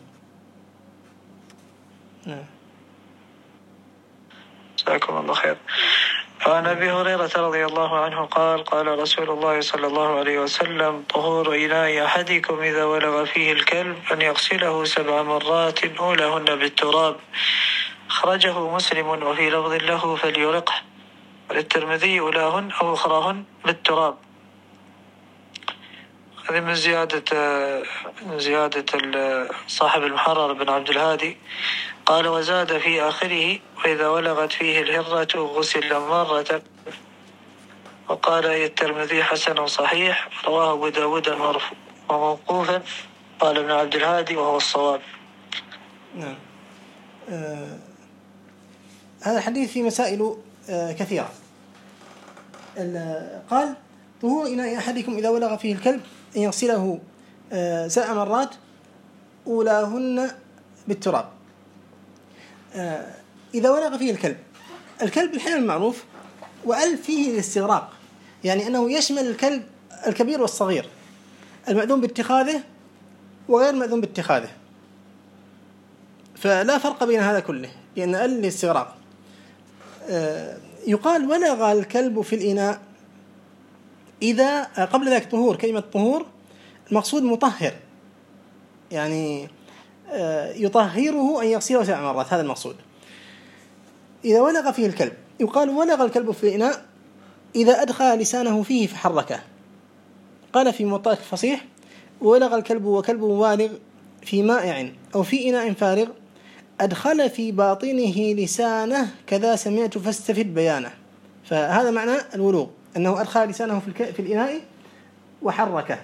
جزاكم الله خير. فعن أبي هريرة رضي الله عنه قال قال رسول الله صلى الله عليه وسلم: طهور إناء أحدكم إذا ولغ فيه الكلب أن يغسله 7 مرات أولهن بالتراب. أخرجه مسلم، وفي لفظ له فليرقه، وللترمذي أولاهن أو أخراهن بالتراب. هذه من زيادة صاحب المحرر بن عبد الهادي قال وزاد في آخره وإذا ولغت فيه الهرة غسل مرة. وقال الترمذي حسن صحيح، رواه أبو داود وموقوفا، قال ابن عبد الهادي وهو الصواب.
نعم. هذا الحديث في مسائل كثيرة. قال طهور إناء أحدكم إذا ولغ فيه الكلب أن يغسله 7 مرات أولاهن بالتراب. إذا ولغ فيه الكلب الحين المعروف، وأل فيه الاستغراق، يعني أنه يشمل الكلب الكبير والصغير، المأذون باتخاذه وغير مأذون باتخاذه، فلا فرق بين هذا كله، لأن أل الاستغراق. يقال ولغ الكلب في الإناء إذا قبل ذلك طهور، كلمة طهور المقصود مطهر، يعني يطهره أن يغسله 7 مرات، هذا المقصود. إذا ولغ فيه الكلب، يقال ولغ الكلب في الإناء إذا أدخل لسانه فيه فحركه. قال في موطأ الفصيح: ولغ الكلب وكلب بالغ في مائع أو في إناء فارغ أدخل في باطنه لسانه كذا سمعت فاستفد بيانه. فهذا معنى الولوغ، أنه أدخل لسانه في الإناء وحركه.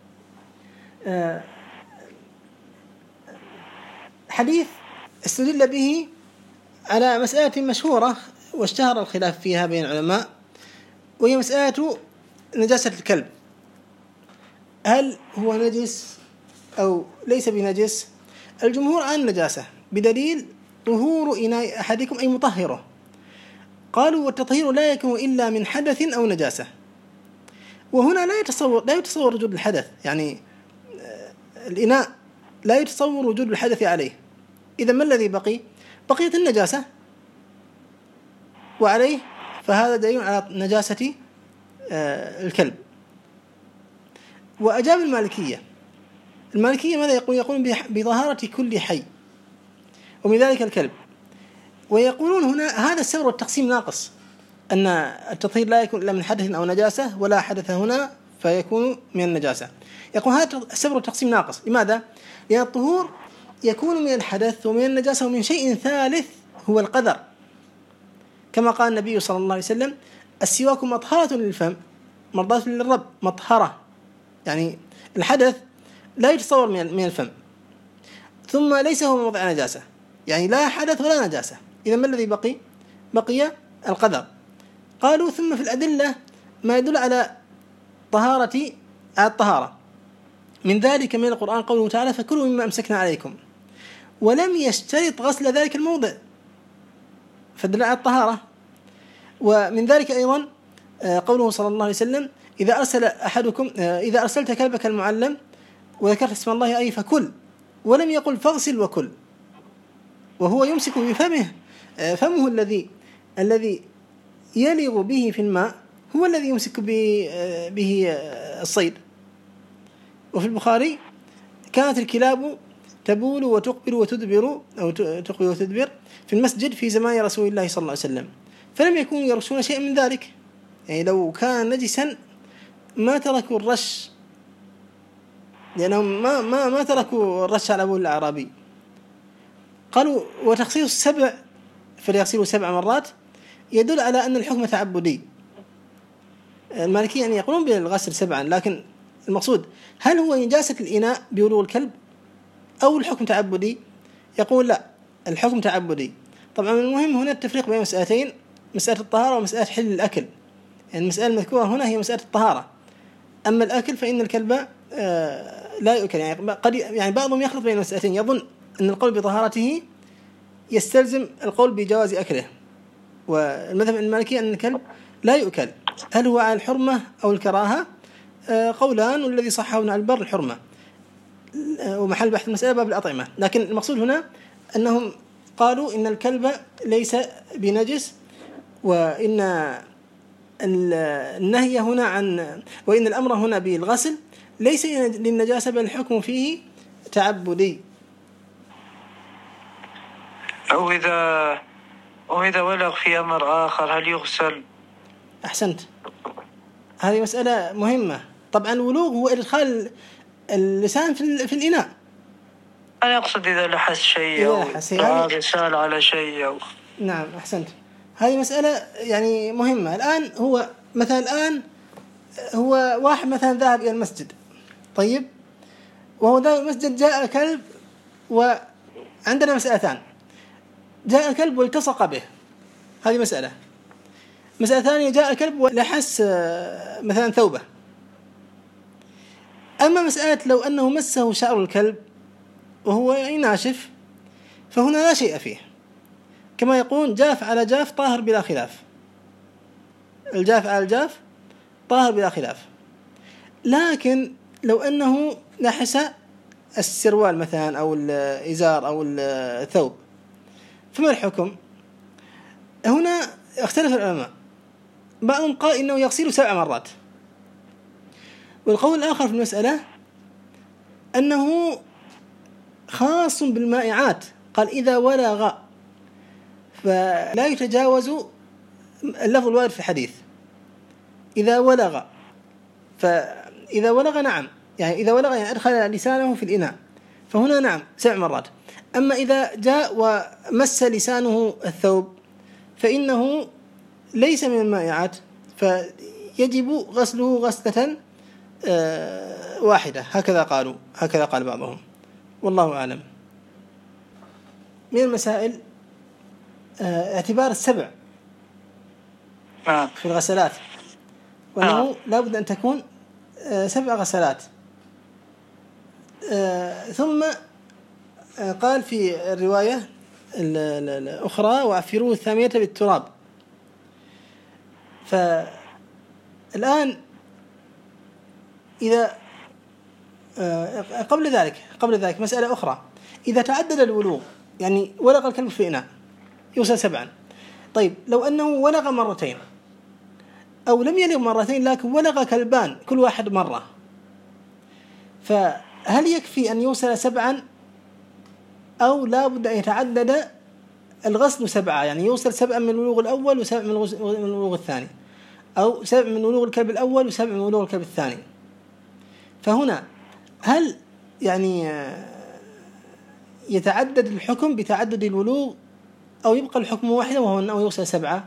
حديث استدل به على مسألة مشهورة واشتهر الخلاف فيها بين العلماء، وهي مسألة نجاسة الكلب، هل هو نجس أو ليس بنجس؟ الجمهور عن النجاسة بدليل طهور إناء أحدكم أي مطهره. قالوا والتطهير لا يكون إلا من حدث أو نجاسة، وهنا لا يتصور وجود الحدث، يعني الإناء لا يتصور وجود الحدث عليه. إذا ما الذي بقيت النجاسة وعليه، فهذا دليل على نجاسة الكلب. وأجاب المالكية ماذا يقولون بطهارة كل حي ومن ذلك الكلب، ويقولون هنا هذا السبب والتقسيم ناقص، أن التطهير لا يكون إلا من حدث أو نجاسة، ولا حدث هنا فيكون من النجاسة. يقول هذا السبب والتقسيم ناقص. لماذا؟ لأن الطهور يكون من الحدث ومن النجاسة ومن شيء ثالث هو القدر، كما قال النبي صلى الله عليه وسلم: السواك مطهرة للفم مرضاة للرب. مطهرة يعني الحدث لا يتصور من الفم، ثم ليس هو موضع نجاسة، يعني لا حدث ولا نجاسة. إذا ما الذي بقي القدر. قالوا ثم في الأدلة ما يدل على الطهارة، من ذلك من القرآن قوله تعالى: فكلوا مما أمسكنا عليكم، ولم يشترط غسل ذلك الموضع، فدل على الطهارة. ومن ذلك أيضا قوله صلى الله عليه وسلم: إذا أرسلت كلبك المعلم وذكرت اسم الله أي فكل، ولم يقل فاغسل وكل، وهو يمسك بفمه، فمه الذي يلغ به في الماء هو الذي يمسك به الصيد. وفي البخاري: كانت الكلاب تبول وتقبل وتدبر، أو تقبل وتدبر في المسجد في زمان رسول الله صلى الله عليه وسلم، فلم يكونوا يرشون شيئا من ذلك. يعني لو كان نجسا ما تركوا الرش، لأنهم ما تركوا الرش على بول الأعرابي. قالوا وتخصيص 7 فليغسلوا 7 مرات يدل على أن الحكم تعبدي. المالكية يعني يقولون بالغسل 7، لكن المقصود هل هو نجاسة الإناء بولوغ الكلب أو الحكم تعبدي؟ يقول لا، الحكم تعبدي. طبعا المهم هنا التفريق بين مسألتين: مسألة الطهارة ومسألة حل الأكل. يعني المسألة المذكورة هنا هي مسألة الطهارة، أما الأكل فإن الكلب لا يؤكل. يعني بعضهم يخلط بين المسألتين، يظن أن القول بطهارته يستلزم القول بجواز أكله، والمذهب المالكي أن الكلب لا يؤكل. هل هو على الحرمة أو الكراهة؟ قولان، والذي صحه ابن البر الحرمة، ومحل بحث المسألة باب الأطعمة. لكن المقصود هنا أنهم قالوا إن الكلب ليس بنجس، وإن النهي هنا وإن الأمر هنا بالغسل ليس للنجاسة بل الحكم فيه تعبدي.
أو إذا ولغ في أمر آخر هل يغسل؟
أحسنت، هذه مسألة مهمة. طبعا الولوغ هو إدخال اللسان في الإناء،
أنا أقصد إذا لحس شيء أو رسالة على شيء أو.
نعم أحسنت. هذه مسألة يعني مهمة. الآن هو مثلا الآن هو واحد مثلا ذهب إلى المسجد، طيب، وهو ذهب المسجد جاء كلب، وعندنا مسألتان: جاء الكلب والتصق به، هذه مسألة. مسألة ثانية: جاء الكلب ولحس مثلا ثوبه. أما مسألة لو أنه مسه شعر الكلب وهو يعني ناشف، فهنا لا شيء فيه، كما يقول: جاف على جاف طاهر بلا خلاف. الجاف على الجاف طاهر بلا خلاف. لكن لو أنه لحس السروال مثلا أو الإزار أو الثوب، فما الحكم؟ هنا اختلف العلماء، بعضهم قال إنه يغسل 7 مرات، والقول الآخر في المسألة أنه خاص بالمائعات، قال: إذا ولغ، فلا يتجاوز اللفظ الوارد في الحديث. إذا ولغ، فإذا ولغ نعم، يعني إذا ولغ يعني أدخل لسانه في الإناء، فهنا نعم 7 مرات. أما إذا جاء ومس لسانه الثوب فإنه ليس من المائعات، فيجب غسله غسلة واحدة، هكذا قالوا، هكذا قال بعضهم، والله أعلم. من المسائل اعتبار 7 في الغسلات، وأنه لا بد أن تكون 7 غسلات. ثم قال في الرواية الأخرى: وعفروه 8 بالتراب. فالآن إذا قبل ذلك مسألة أخرى: إذا تعدد الولوغ، يعني ولغ الكلب في إناء، يغسل 7. طيب، لو أنه ولغ مرتين أو لم يلغ مرتين لكن ولغ كلبان كل واحد مرة، فهل يكفي أن يغسل 7 أو لا بد أن يتعدد الغسل 7؟ يعني يغسل 7 من الولوغ الأول و7 من الولوغ الثاني، أو 7 من ولوغ الكلب الأول و7 من ولوغ الكلب الثاني. فهنا هل يعني يتعدد الحكم بتعدد الولوغ أو يبقى الحكم واحدا وهو أنه يغسل 7؟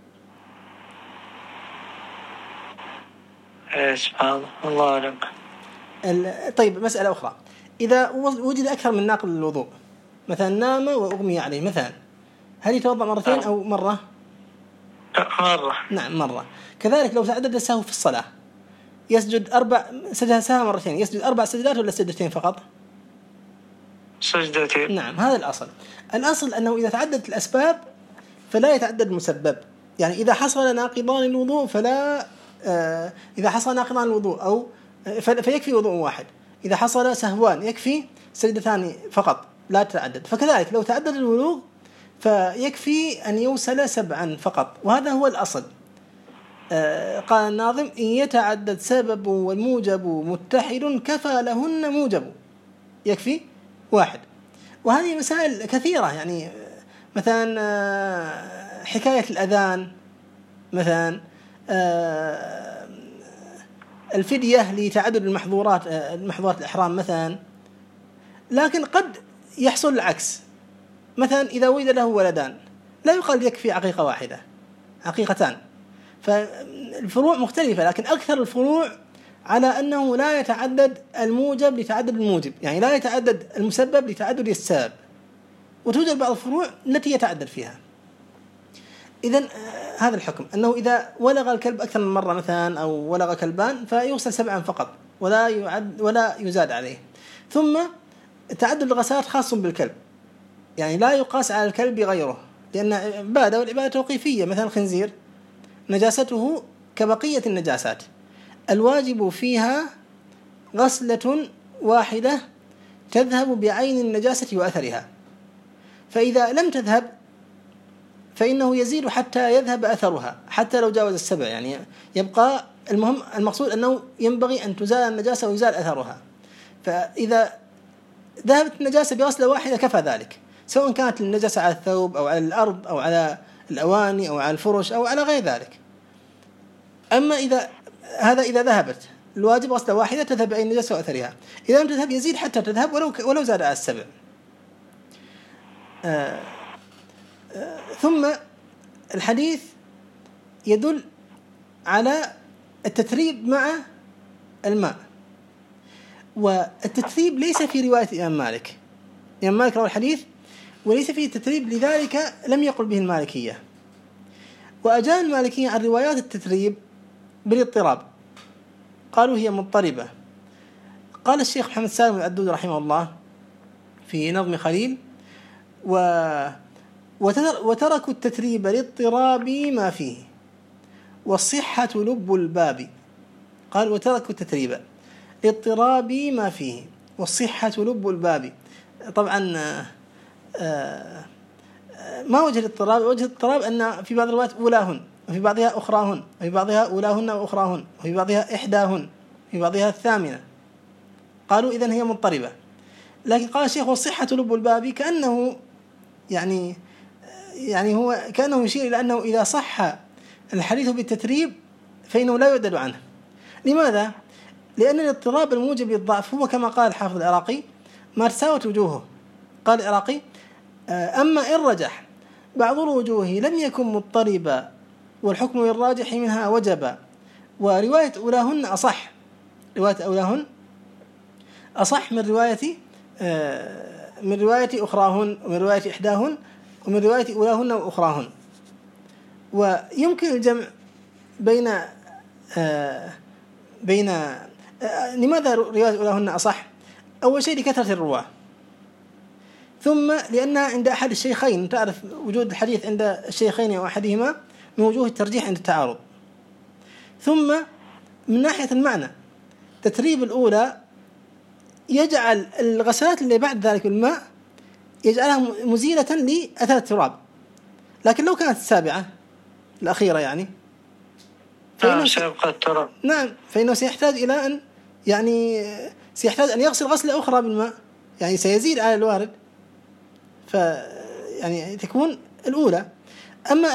سبحان الله أعلم.
طيب، مسألة أخرى: إذا وجد أكثر من ناقض للوضوء، مثلا نام وأغمي عليه مثلا، هل يتوضأ مرتين أو مرة؟
مرة.
نعم مرة. كذلك لو تعدد السهو في الصلاة، يسجد 4 سجدة سهو مرتين، يسجد 4 سجدات ولا سجدتين فقط؟
سجدتين.
نعم، هذا الأصل أنه إذا تعددت الأسباب فلا يتعدد المسبب. يعني إذا حصل ناقضان الوضوء فلا إذا حصل ناقضان الوضوء أو فيكفي وضوء واحد، إذا حصل سهوان يكفي سجدتان فقط لا تتعدد. فكذلك لو تعدد الولوغ فيكفي أن يوصل 7 فقط، وهذا هو الأصل. قال الناظم: إن يتعدد سبب والموجب متحد كفى لهن موجب، يكفي 1. وهذه مسائل كثيرة، يعني مثلا حكاية الأذان، مثلا الفدية لتعدد المحظورات الإحرام مثلا. لكن قد يحصل العكس، مثلا إذا وجد له ولدان لا يقال يكفي عقيقة واحدة، عقيقتان. فالفروع مختلفة، لكن أكثر الفروع على أنه لا يتعدد الموجب لتعدد الموجب، يعني لا يتعدد المسبب لتعدد السبب، وتوجد بعض الفروع التي يتعدد فيها. إذن هذا الحكم، أنه إذا ولغ الكلب أكثر من مرة مثلا أو ولغ كلبان فيغسل 7 فقط ولا يزاد عليه. ثم تعدد الغسلات خاص بالكلب، يعني لا يقاس على الكلب غيره، لأن عبادة والعبادة توقيفية. مثلا الخنزير نجاسته كبقية النجاسات، الواجب فيها غسلة واحدة تذهب بعين النجاسة وأثرها، فإذا لم تذهب فإنه يزيد حتى يذهب أثرها، حتى لو جاوز 7. يعني يبقى المقصود أنه ينبغي أن تزال النجاسة ويزال أثرها. فإذا ذهبت النجاسة بغسلة واحدة كفى ذلك، سواء كانت النجاسة على الثوب أو على الأرض أو على الأواني أو على الفرش أو على غير ذلك. أما إذا ذهبت، الواجب غسلة واحدة تذهب بعين النجاسة وأثرها، إذا لم تذهب يزيد حتى تذهب ولو زاد على 7. ثم الحديث يدل على التتريب مع الماء، والتتريب ليس في رواية الإمام مالك. الإمام مالك روى الحديث وليس فيه تتريب، لذلك لم يقل به المالكية. وأجان المالكية عن روايات التتريب بالاضطراب، قالوا هي مضطربة. قال الشيخ محمد سالم العدود رحمه الله في نظم خليل: وتركوا التتريب لاضطراب ما فيه والصحة لب الباب. قال: وتركوا التتريب لاضطراب ما فيه والصحة لب الباب. طبعا ما وجه الاضطراب؟ وجه الاضطراب أن في بعض الروايات أولاهن، وفي بعضها أخراهن، وفي بعضها أولاهن وأخراهن، وفي بعضها إحداهن، وفي بعضها الثامنة. قالوا إذن هي مضطربة. لكن قال الشيخ: والصحة لب الباب، كأنه يعني هو كأنه يشير إلى أنه إذا صح الحديث بالتتريب فإنه لا يعدل عنه. لماذا؟ لأن الاضطراب الموجب للضعف هو كما قال الحافظ العراقي: ما تساوت وجوهه. قال العراقي: أما إن رجح بعض الوجوه لم يكن مضطربا والحكم للراجح منها وجبا. ورواية أولاهن أصح، رواية أولاهن أصح من رواية أخراهن، ومن رواية إحداهن، ومن رواية أولاهن وأخراهن. ويمكن الجمع بين لماذا رواية أولاهن أصح؟ أول شيء لكثرة الرواة، ثم لأنها عند أحد الشيخين. تعرف وجود الحديث عند الشيخين أو أحدهما من وجوه الترجيح عند التعارض. ثم من ناحية المعنى، تتريب الأولى يجعل الغسلات اللي بعد ذلك بالماء يجعلها مزيلة لأثر التراب. لكن لو كانت السابعة الأخيرة يعني
سيبقى التراب.
نعم، فإنه سيحتاج إلى أن سيحتاج أن يغسل غسلة أخرى بالماء، يعني سيزيد على الوارد، يعني تكون الأولى. أما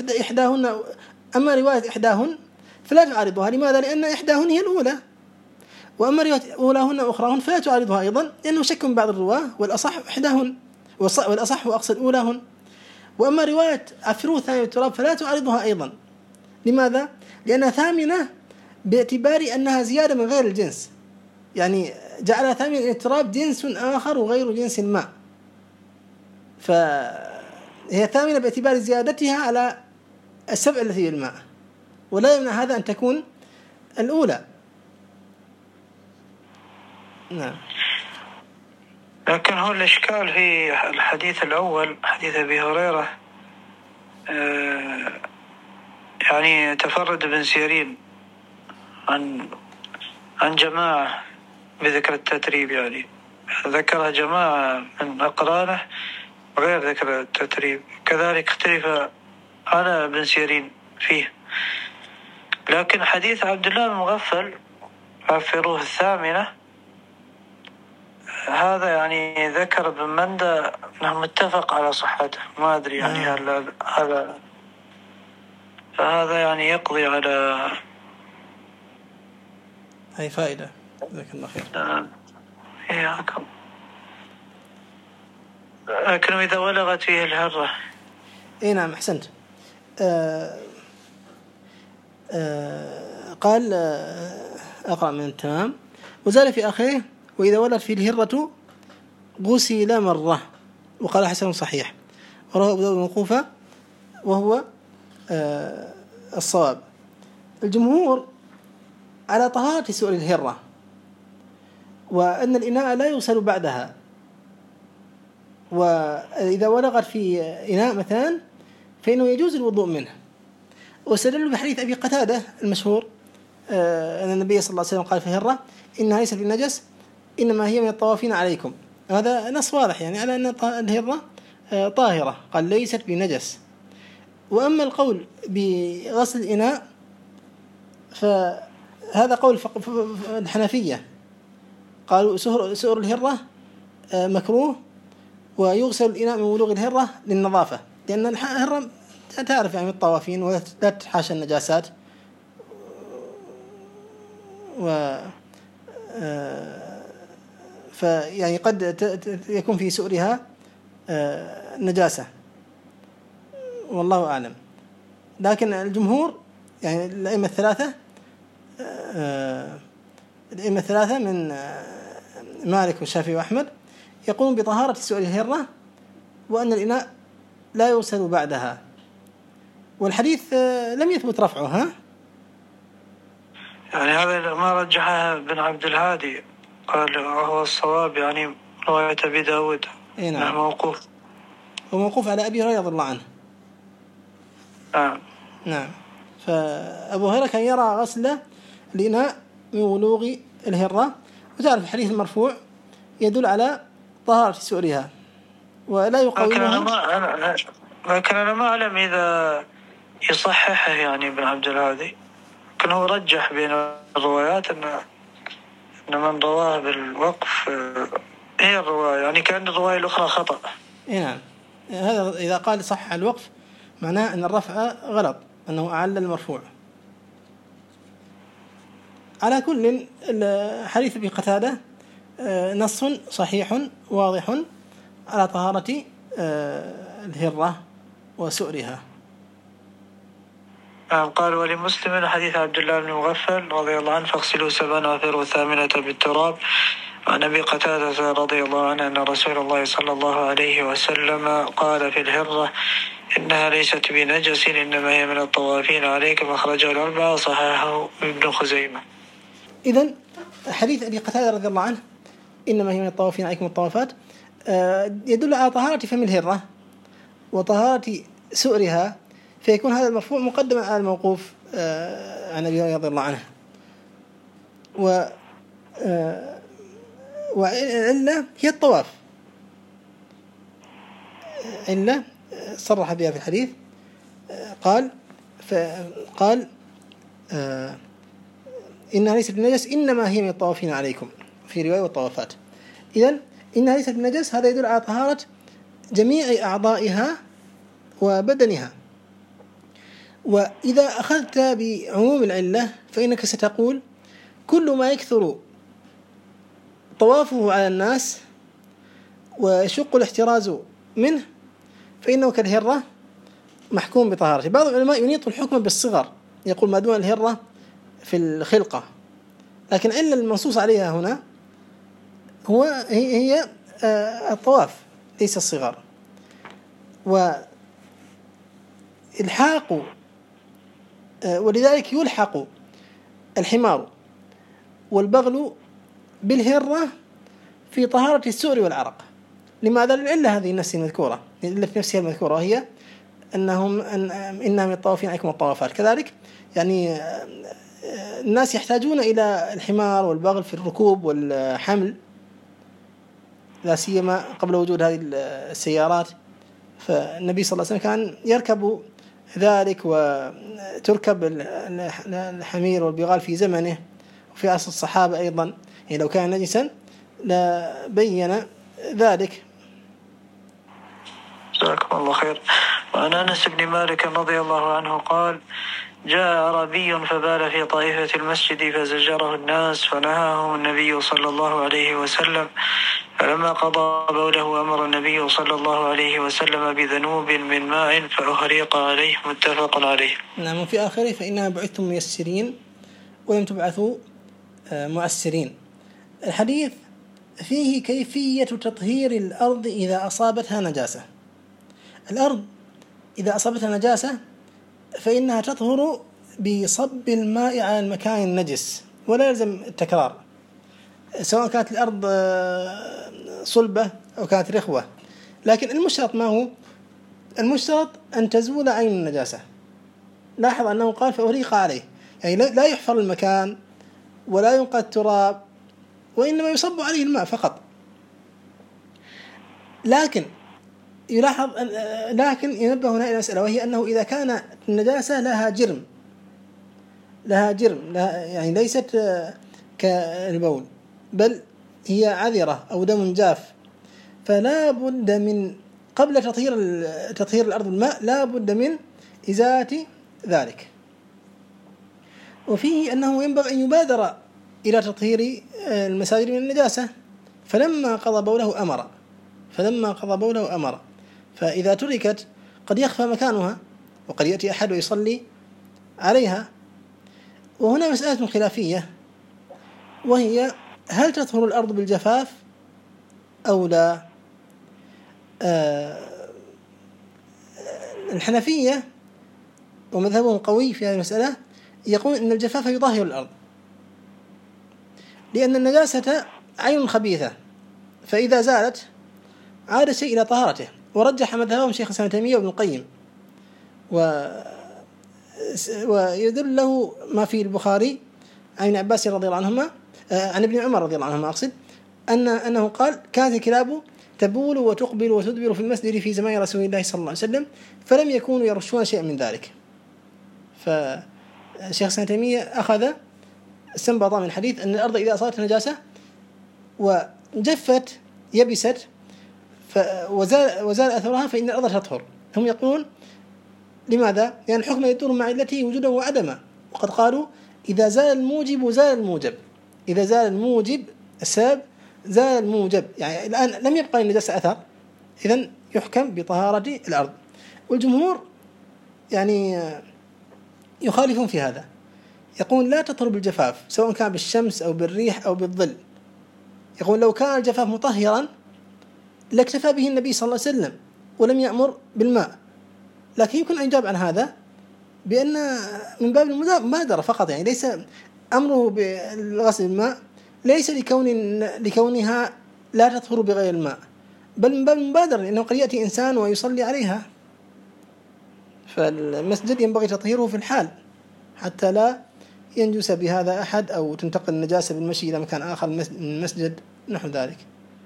رواية إحداهن فلا تعارضها. لماذا؟ لأن إحداهن هي الأولى. وأما رواية أولاهن وأخراهن فلا تعارضها أيضا، لأنه شك من بعض الرواة، والأصح إحداهن، والأصح أقصد أولاهن. وأما رواية عفروه ثاني التراب فلا تعارضها أيضا. لماذا؟ لأنها ثامنة باعتبار أنها زيادة من غير الجنس، يعني جعلها ثامنة التراب جنس آخر وغير جنس الماء، فهي ثامنة باعتبار زيادتها على السبع التي بالماء، ولا يمنع هذا أن تكون الأولى. نعم.
لكن هو الإشكال في الحديث الأول، حديث أبي هريرة، يعني تفرد ابن سيرين عن جماعة بذكر التتريب، يعني ذكر جماعة من أقرانه غير ذكر التتريب. كذلك اختلف على ابن سيرين فيه. لكن حديث عبد الله المغفل عفروه الثامنة، هذا يعني ذكر ابن مندى أنه متفق على صحته. ما أدري يعني هذا يعني يقضي على
هاي فائدة. جزاك الله خير.
لكن إذا ولغت فيه الهرة.
نعم، أحسنت. قال أقرأ من التمام: وزال في آخره: وإذا ولت فيه الهرة غسل مرة. وقال حسن صحيح، ورواه أبو داود موقوفا وهو الصواب. الجمهور على طهارة سؤال الهرة، وأن الإناء لا يغسل بعدها. وإذا ولغت في إناء مثلا فإنه يجوز الوضوء منه. واستدلوا بحديث أبي قتادة المشهور أن النبي صلى الله عليه وسلم قال في الهرة: إنها ليست بالنجس، إنما هي من الطوافين عليكم. هذا نص واضح يعني على أن الهرة طاهرة، قال ليست بنجس. وأما القول بغسل الإناء فهذا قول الحنفية، قالوا سؤر الهرة مكروه، ويغسل الإناء من ولوغ الهرة للنظافة، لأن الهرة تعرف يعني الطوافين ولا تحاشى النجاسات. فيعني قد يكون في سؤرها نجاسة، والله أعلم. لكن الجمهور يعني الأئمة الثلاثة من مالك والشافعي وأحمد يقولون بطهارة سؤر الهرة، وأن الإناء لا يغسل بعدها. والحديث لم يثبت رفعه. ها؟
يعني هذا ما رجحه ابن عبد الهادي، قال هو الصواب يعني رواية أبي داود.
نعم.
موقوف،
وموقوف على أبي هريرة رضي الله عنه. نعم. فأبو هريرة كان يرى غسل الإناء من ولوغ الهرة، وتعرف الحديث المرفوع يدل على طهارة سؤرها ولا يقاومها.
لكن أنا ما أعلم إذا يصححه يعني ابن عبد الهادي، لكن هو رجح بين الروايات أن من رواه بالوقف هي الرواية، يعني كأن الرواية الأخرى خطأ.
نعم. هذا إذا قال صح الوقف معناه أن الرفع غلط، أنه أعل المرفوع. على كل حديث ابن قتادة نص صحيح واضح على طهارة الهرة وسؤرها.
قال ولمسلم حديث عبد الله بن مغفل رضي الله عنه فاغسلوا 7 وثروا 8 بالتراب. عن أبي قتادة رضي الله عنه أن رسول الله صلى الله عليه وسلم قال في الهرة إنها ليست بنجس إنما هي من الطوافين عليكم، أخرجه الأربعة صححه ابن خزيمة.
إذن حديث أبي قتادة رضي الله عنه إنما هي من الطوافين عليكم الطوافات يدل على طهارة فم الهرة وطهارة سؤرها، فيكون هذا المرفوع مقدما على الموقوف عن أبي هريرة رضي الله عنه. وعلة هي الطواف، علة صرح بها في الحديث، قال إنها ليست بنجس إنما هي من الطوافين عليكم في رواية والطوافات. إذن إنها ليست بنجس هذا يدل على طهارة جميع أعضائها وبدنها. وإذا أخذت بعموم العلة فإنك ستقول كل ما يكثر طوافه على الناس ويشق الاحتراز منه فإنه كالهرة محكوم بطهارته. بعض العلماء ينيط الحكم بالصغر، يقول ما دون الهرة في الخلقة، لكن إلا المنصوص عليها هنا هي الطواف ليس الصغر. ولذلك يلحق الحمار والبغل بالهرة في طهارة السؤر والعرق. لماذا؟ للعلة هذه النفس المذكورة، العلة في نفسها المذكورة، وهي إنها من الطوافين عليكم الطوافات. كذلك يعني الناس يحتاجون إلى الحمار والبغل في الركوب والحمل، لا سيما قبل وجود هذه السيارات، فالنبي صلى الله عليه وسلم كان يركب ذلك وتركب الحمير والبغال في زمنه وفي عصر الصحابة أيضا، يعني لو كان نجسا لبين ذلك.
جزاكم الله خير. وعن أنس بن مالك رضي الله عنه قال جاء عربي فبال في طائفة المسجد فزجره الناس فنهاهم النبي صلى الله عليه وسلم، فلما قضى بوله أمر النبي صلى الله عليه وسلم بذنوب من ماء فأهريق عليه، متفق عليه.
نعم. وفي آخره فإنما بعثتم ميسرين ولم تبعثوا مؤسرين. الحديث فيه كيفية تطهير الأرض إذا أصابتها نجاسة. الأرض إذا أصابتها نجاسة فإنها تطهر بصب الماء على المكان النجس، ولا يلزم التكرار، سواء كانت الأرض صلبة أو كانت رخوة. لكن المشترط ما هو؟ المشترط أن تزول عين النجاسة. لاحظ أنه قال فأهريق عليه، يعني لا يحفر المكان ولا ينقى التراب، وإنما يصب عليه الماء فقط. لكن ينبه هنا إلى مسألة، وهي أنه إذا كان النجاسة لها جرم يعني ليست كالبول، بل هي عذرة أو دم جاف، فلا بد من قبل تطهير الأرض بالماء لا بد من إزالة ذلك. وفيه أنه ينبغي أن يبادر إلى تطهير المساجد من النجاسة، فلما قضى بوله أمر فلما قضى بوله أمر. فإذا تركت قد يخفى مكانها وقد يأتي أحد ويصلي عليها. وهنا مسألة خلافية، وهي هل تطهر الأرض بالجفاف أو لا؟ الحنفية ومذهبهم قوي في هذه المسألة يقول إن الجفاف يطهر الأرض، لأن النجاسة عين خبيثة، فإذا زالت عاد شيء إلى طهارته. ورجح مذهبهم شيخ الإسلام ابن تيمية وابن القيم، ويدل له ما في البخاري عن ابن عباس رضي الله عنهما، عن ابن عمر رضي الله عنهما أقصد، أنه قال: كانت الكلاب تبول وتقبل وتدبر في المسجد في زمان رسول الله صلى الله عليه وسلم، فلم يكونوا يرشون شيئا من ذلك. فالشيخ الإسلام تيمية أخذ استنبط من الحديث أن الأرض إذا أصابت نجاسة وجفت يبست وزال أثرها فإن الأرض تطهر. هم يقولون لماذا؟ لأن الحكم يدور مع علته وجودا وعدما، وقد قالوا: إذا زال الموجب زال الموجب، إذا زال الموجب السبب زال الموجب. يعني الآن لم يبقى للنجاسة أثر، إذن يحكم بطهارة الأرض. والجمهور يعني يخالفون في هذا، يقول لا تطهر بالجفاف سواء كان بالشمس أو بالريح أو بالظل. يقول لو كان الجفاف مطهرا لاكتفى به النبي صلى الله عليه وسلم ولم يأمر بالماء. لكن يمكن أن يجاب عن هذا بأن من باب المبادرة فقط، يعني ليس أمره بالغسل الماء ليس لكونها لا تطهر بغير الماء، بل من باب المبادرة، لأنه قد يأتي إنسان ويصلي عليها، فالمسجد ينبغي تطهيره في الحال حتى لا ينجس بهذا أحد أو تنتقل النجاسة بالمشي إلى مكان آخر من المسجد نحو ذلك.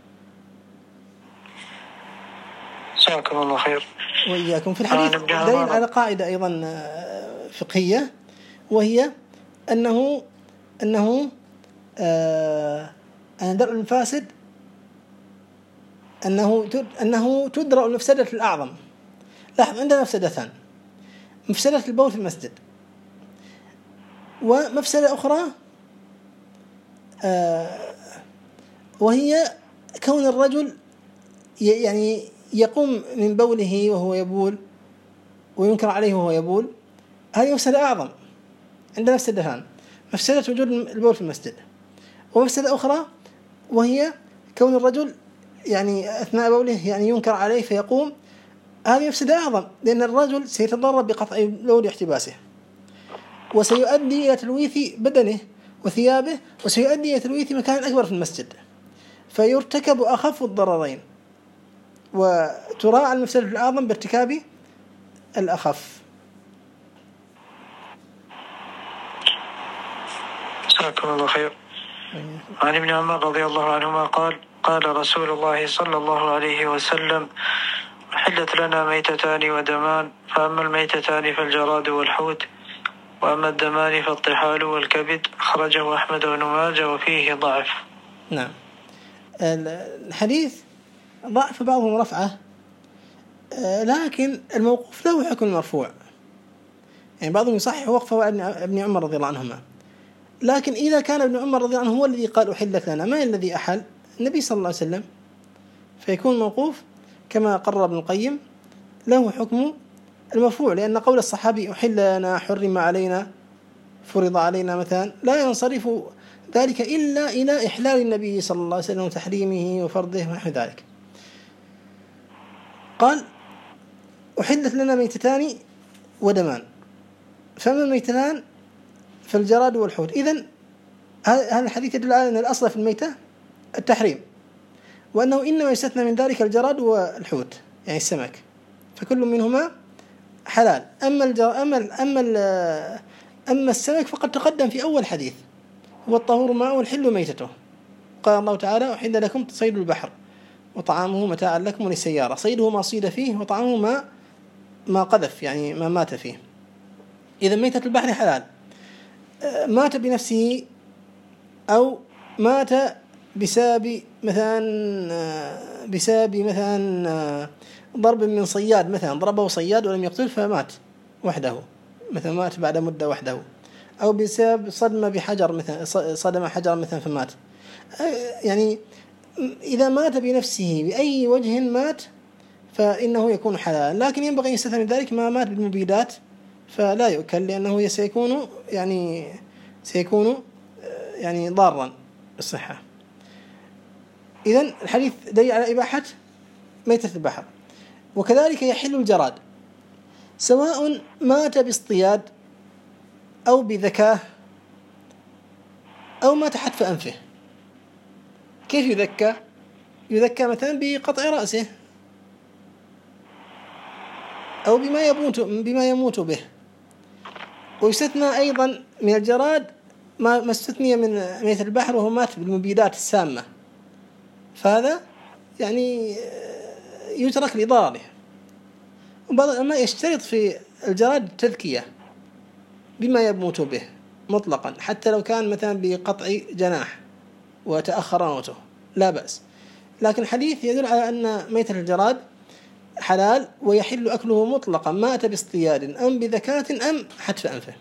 جزاكم الله خير.
وإياكم. في الحديث دليل على قاعدة أيضا فقهية، وهي أنه أن درء الفاسد أنه تدرأ المفسدة الأعظم. لاحظ، عندنا مفسدتان: مفسدة البول في المسجد، ومفسدة أخرى وهي كون الرجل يعني يقوم من بوله وهو يبول وينكر عليه وهو يبول. هذه مفسدة أعظم. عندنا مفسدتان: مفسدة وجود البول في المسجد، ومفسدة أخرى وهي كون الرجل يعني أثناء بوله يعني ينكر عليه فيقوم. هذه مفسدة أعظم، لأن الرجل سيتضرر بقطع البول واحتباسه، وسيؤدي إلى تلويث بدنه وثيابه، وسيؤدي إلى تلويث مكان أكبر في المسجد، فيرتكب أخف الضررين، وتراعى المفسدة الأعظم بارتكاب الأخف.
جزاكم الله خير. عن ابن عمر رضي الله عنهما قال: قال رسول الله صلى الله عليه وسلم: أحلت لنا ميتتان ودمان، فأما الميتتان فالجراد والحوت، وأما الدمان فالطحال والكبد. أخرجه أحمد بن ماجه وفيه ضعف.
نعم. الحديث ضعف بعضهم رفعه، لكن الموقوف له حكم المرفوع، يعني بعضهم يصحح وقفه ابن عمر رضي الله عنهما. لكن إذا كان ابن عمر رضي الله عنه هو الذي قال أحلت لنا، ما الذي أحل؟ النبي صلى الله عليه وسلم، فيكون موقوف كما قرر ابن القيم له حكم المرفوع، لأن قول الصحابي أحل لنا، حرم علينا، فرض علينا مثلا، لا ينصرف ذلك إلا إلى إحلال النبي صلى الله عليه وسلم وتحريمه وفرضه ونحو ذلك. قال: أحلت لنا ميتتان ودمان، فما الميتتان فالجراد والحوت. إذن هذا الحديث يدل على أن الأصل في الميتة التحريم، وأنه إنما يستثنى من ذلك الجراد والحوت يعني السمك، فكل منهما حلال. أما السمك فقد تقدم في أول حديث: هو الطهور ماء والحل ميتته. قال الله تعالى: أحل لكم صيد البحر وطعامه متاعا لكم وللسيارة، صيده ما صيد فيه وطعامه ما قذف يعني ما مات فيه. إذا ميتة البحر حلال، مات بنفسه أو مات بسبب مثلا ضرب من صياد، مثلا ضربه صياد ولم يقتل فمات وحده، مثلا مات بعد مدة وحده، أو بسبب صدمة بحجر، مثلا صدم حجر مثلا فمات. يعني إذا مات بنفسه بأي وجه مات فإنه يكون حلالا، لكن ينبغي أن يستثنى من ذلك ما مات بالمبيدات فلا يؤكل، لأنه سيكون يعني ضارا بالصحة. إذن الحديث دليل على إباحة ميتة البحر. وكذلك يحل الجراد سواء مات باصطياد أو بذكاء أو مات حتف أنفه. كيف يذكى؟ يذكى مثلا بقطع رأسه أو بما يموت به. ويستثنى أيضا من الجراد ما استثني من ميتة البحر وهو مات بالمبيدات السامة، فهذا يعني يترك لضرره. وبعض العلماء يشترط في الجراد التذكية بما يموت به مطلقا، حتى لو كان مثلا بقطع جناح وتأخر موته لا بأس. لكن الحديث يدل على أن ميتة الجراد حلال ويحل أكله مطلقا مات باصطياد أم بذكاة أم حتف أنفه.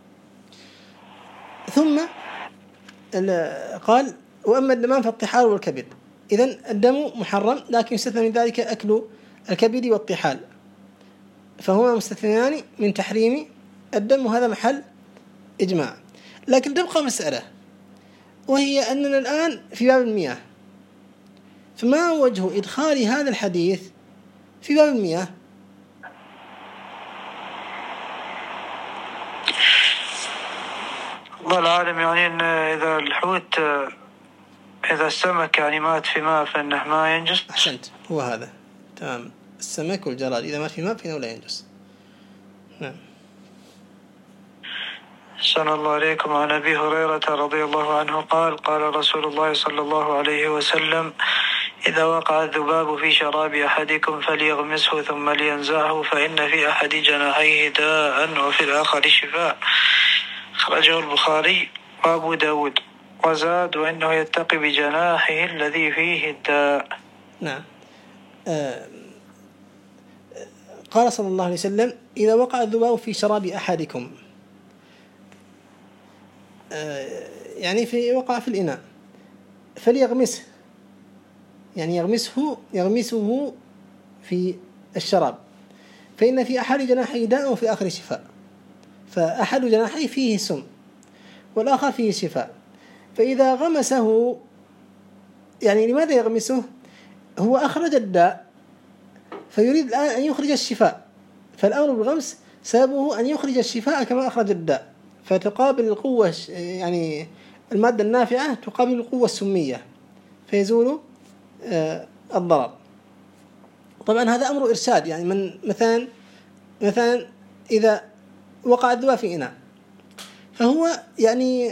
ثم قال وأما الدمان فالطحال والكبد. إذن الدم محرم، لكن يستثنى من ذلك أكل الكبد والطحال، فهما مستثنيان من تحريم الدم، وهذا محل إجماع. لكن تبقى مسألة، وهي أننا الآن في باب المياه، فما وجه إدخال هذا الحديث في باب المياه؟
الله العالم، يعني إن إذا الحوت إذا السمك يعني مات في ماء فإنه ما ينجس.
أحسنت، هو هذا تمام. السمك والجراد إذا مات في ماء فإنه لا ينجس. نعم.
أحسن الله عليكم. عن أبي هريرة رضي الله عنه قال قال رسول الله صلى الله عليه وسلم: إذا وقع الذباب في شراب أحدكم فليغمسه ثم لينزعه، فإن في أحد جناحيه داء وفي الآخر شفاء. خرجه البخاري وأبو داود، وزاد: وإنه يتقي بجناحه الذي فيه الداء.
نعم. قال صلى الله عليه وسلم: إذا وقع الذباب في شراب أحدكم، يعني وقع في الإناء، فليغمسه، يعني يغمسه في الشراب، فإن في أحد جناحيه داء وفي آخر شفاء. فأحد جناحيه فيه سم والآخر فيه شفاء. فإذا غمسه، يعني لماذا يغمسه؟ هو أخرج الداء فيريد الآن أن يخرج الشفاء، فالأمر بالغمس سببه أن يخرج الشفاء كما أخرج الداء، فتقابل القوة، يعني المادة النافعة تقابل القوة السمية فيزول الضرر. طبعا هذا أمر إرشاد، يعني من مثلا إذا وقع الذباب في إناء فهو يعني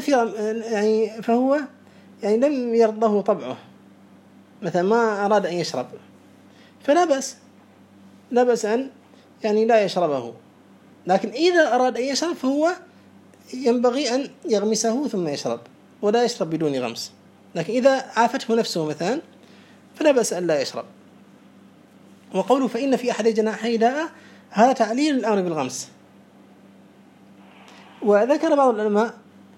فهو يعني لم يرضه طبعه، مثلا ما أراد أن يشرب، فلا بأس أن يعني لا يشربه. لكن إذا أراد أن يشرب فهو ينبغي أن يغمسه ثم يشرب، ولا يشرب بدون غمس. لكن إذا عافته نفسه مثلا فلا بأس أن لا يشرب. وقوله فإن في أحد جناحي داء، هذا تعليل الأمر بالغمس. وذكر بعض العلماء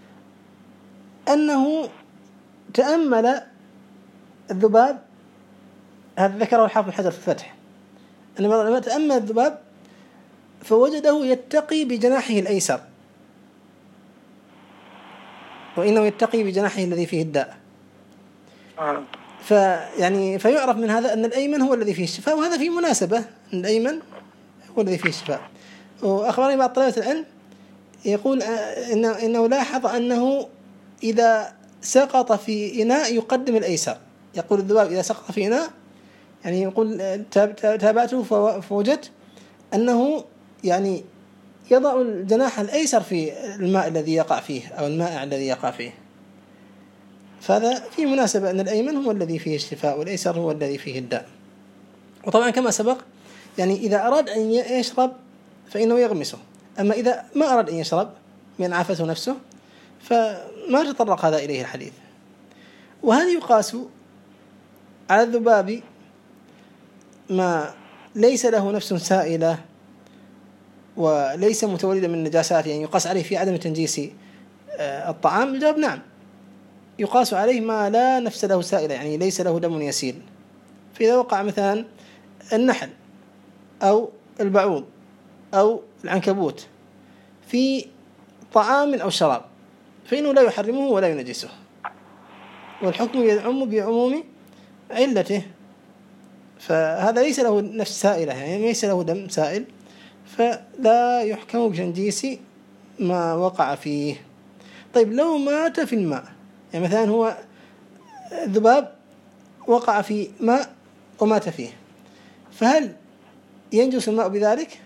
أنه تأمل الذباب، هذا ذكره الحافظ بن حجر في الفتح، أن بعض العلماء تأمل الذباب فوجده يتقي بجناحه الأيسر، وإنه يتقي بجناحه الذي فيه الداء. فيعرف من هذا أن الأيمن هو الذي فيه الشفاء، وهذا فيه مناسبة، أن الأيمن هو الذي فيه الشفاء. وأخبرني بعض طلبة العلم يقول إنه لاحظ أنه إذا سقط في إناء يقدم الأيسر. يقول الذباب إذا سقط في إناء، يعني يقول تابعته فوجدت أنه يعني يضع الجناح الأيسر في الماء الذي يقع فيه أو المائع الذي يقع فيه. فهذا فيه مناسبة أن الأيمن هو الذي فيه الشفاء والأيسر هو الذي فيه الداء. وطبعا كما سبق، يعني إذا أراد أن يشرب فإنه يغمسه، أما إذا ما أراد أن يشرب من عافته نفسه فما تطرق هذا إليه الحديث. وهذا يقاس على الذباب ما ليس له نفس سائلة وليس متولدا من النجاسات، يعني يقاس عليه في عدم تنجيس الطعام. الجواب نعم، يقاس عليه ما لا نفس له سائلة، يعني ليس له دم يسيل. فإذا وقع مثلا النحل أو البعوض أو العنكبوت في طعام أو شراب فإنه لا يحرمه ولا ينجسه، والحكم يعم بعموم علته. فهذا ليس له نفس سائلة، يعني ليس له دم سائل، فلا يحكم بتنجيس ما وقع فيه. طيب لو مات في الماء، يعني مثلا هو الذباب وقع في ماء ومات فيه، فهل ينجس الماء بذلك؟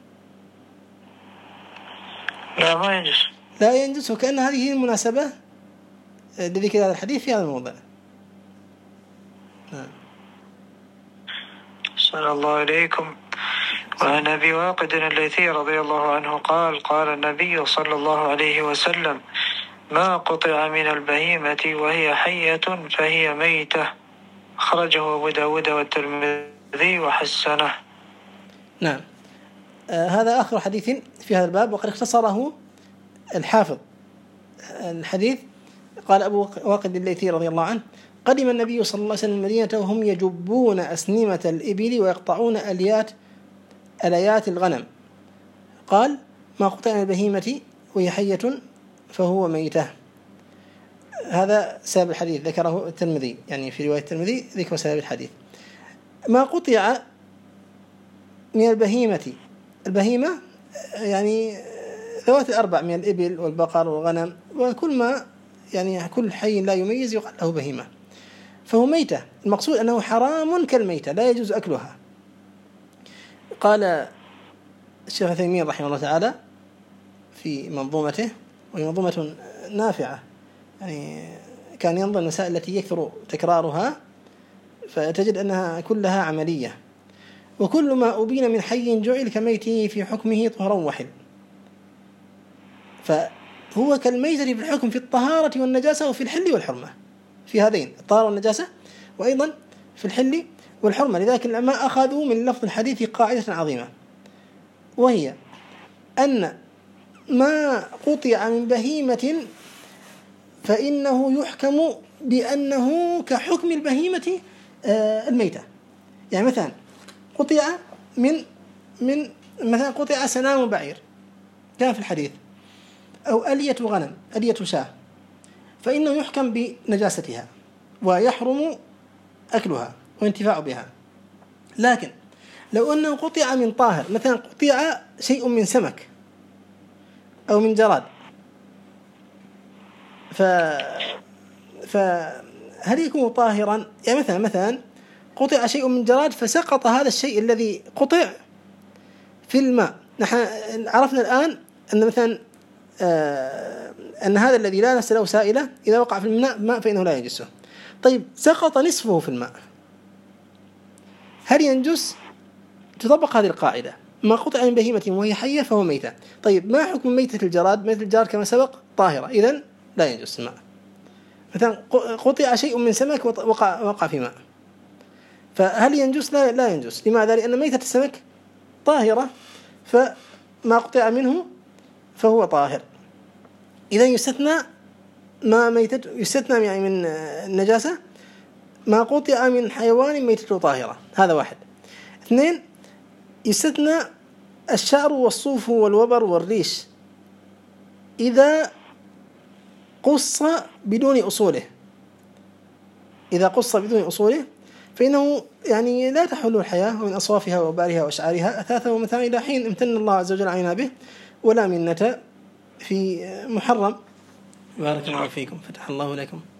لا ما ينجس،
لا ينجس. وكأن هذه هي المناسبة لذكر هذا الحديث في هذا الموضع.
صلى الله عليكم. وعن أبي واقد الليثي رضي الله عنه قال قال النبي صلى الله عليه وسلم: ما قطع من البهيمة وهي حية فهي ميتة، أخرجه أبو داود والترمذي وحسنه.
نعم. هذا آخر حديث في هذا الباب، وقد اختصره الحافظ الحديث. قال أبو واقد الليثي رضي الله عنه: قدم النبي صلى الله عليه وسلم المدينة وهم يجبون أسنمة الإبل ويقطعون أليات الغنم. قال: ما قطع من البهيمة وهي حية فهو ميتة. هذا سبب الحديث، ذكره الترمذي، يعني في رواية الترمذي ذكر سبب الحديث. ما قطع من البهيمة يعني ذوات الأربع من الإبل والبقر والغنم، وكل ما يعني كل حي لا يميز يقال له بهيمة، فهو ميتة. المقصود أنه حرام كالميتة لا يجوز أكلها. قال الشيخ عثيمين رحمه الله تعالى في منظومته، وهي منظومة نافعة، يعني كان ينظر المسائل التي يكثر تكرارها فتجد أنها كلها عملية. وكل ما أبين من حي جعل كميته في حكمه طهرا وحل، فهو كالميتة في الحكم في الطهارة والنجاسة وفي الحل والحرمة، في هذين الطهارة والنجاسة، وأيضا في الحل والحرمة. لذلك العلماء أخذوا من لفظ الحديث قاعدة عظيمة، وهي أن ما قطع من بهيمة فإنه يحكم بأنه كحكم البهيمة الميتة. يعني مثلا قطع مثلا قطع سنام بعير كان في الحديث، أو ألية غنم، ألية شاة، فإنه يحكم بنجاستها ويحرم أكلها وانتفاع بها. لكن لو أنه قطع من طاهر، مثلا قطع شيء من سمك أو من جراد، فهل يكون طاهرا؟ يعني مثلا قطع شيء من جراد فسقط هذا الشيء الذي قطع في الماء. نحن عرفنا الآن أن مثلا أن هذا الذي لا نفس له سائلة إذا وقع في الماء فإنه لا ينجسه. طيب سقط نصفه في الماء، هل ينجس؟ تطبق هذه القاعدة: ما قطع من بهيمة وهي حية فهو ميتة. طيب ما حكم ميتة الجراد؟ ميتة الجراد كما سبق طاهرة، إذن لا ينجس الماء. مثلا قطع شيء من سمك وقع في ماء، فهل ينجس؟ لا ينجس. لماذا؟ لأن ميتة السمك طاهرة، فما قطع منه فهو طاهر. إذا يستثنى يعني من النجاسة ما قطع من حيوان ميتته طاهرة، هذا واحد. اثنين، يستثنى الشعر والصوف والوبر والريش إذا قص بدون أصوله. إذا قص بدون أصوله فإنه يعني لا تحل الحياة، ومن أصوافها وبارها وأشعارها أثاثا ومتاعا إلى حين امتن الله عز وجل علينا به، ولا منة في محرم. بارك الله فيكم، فتح الله لكم.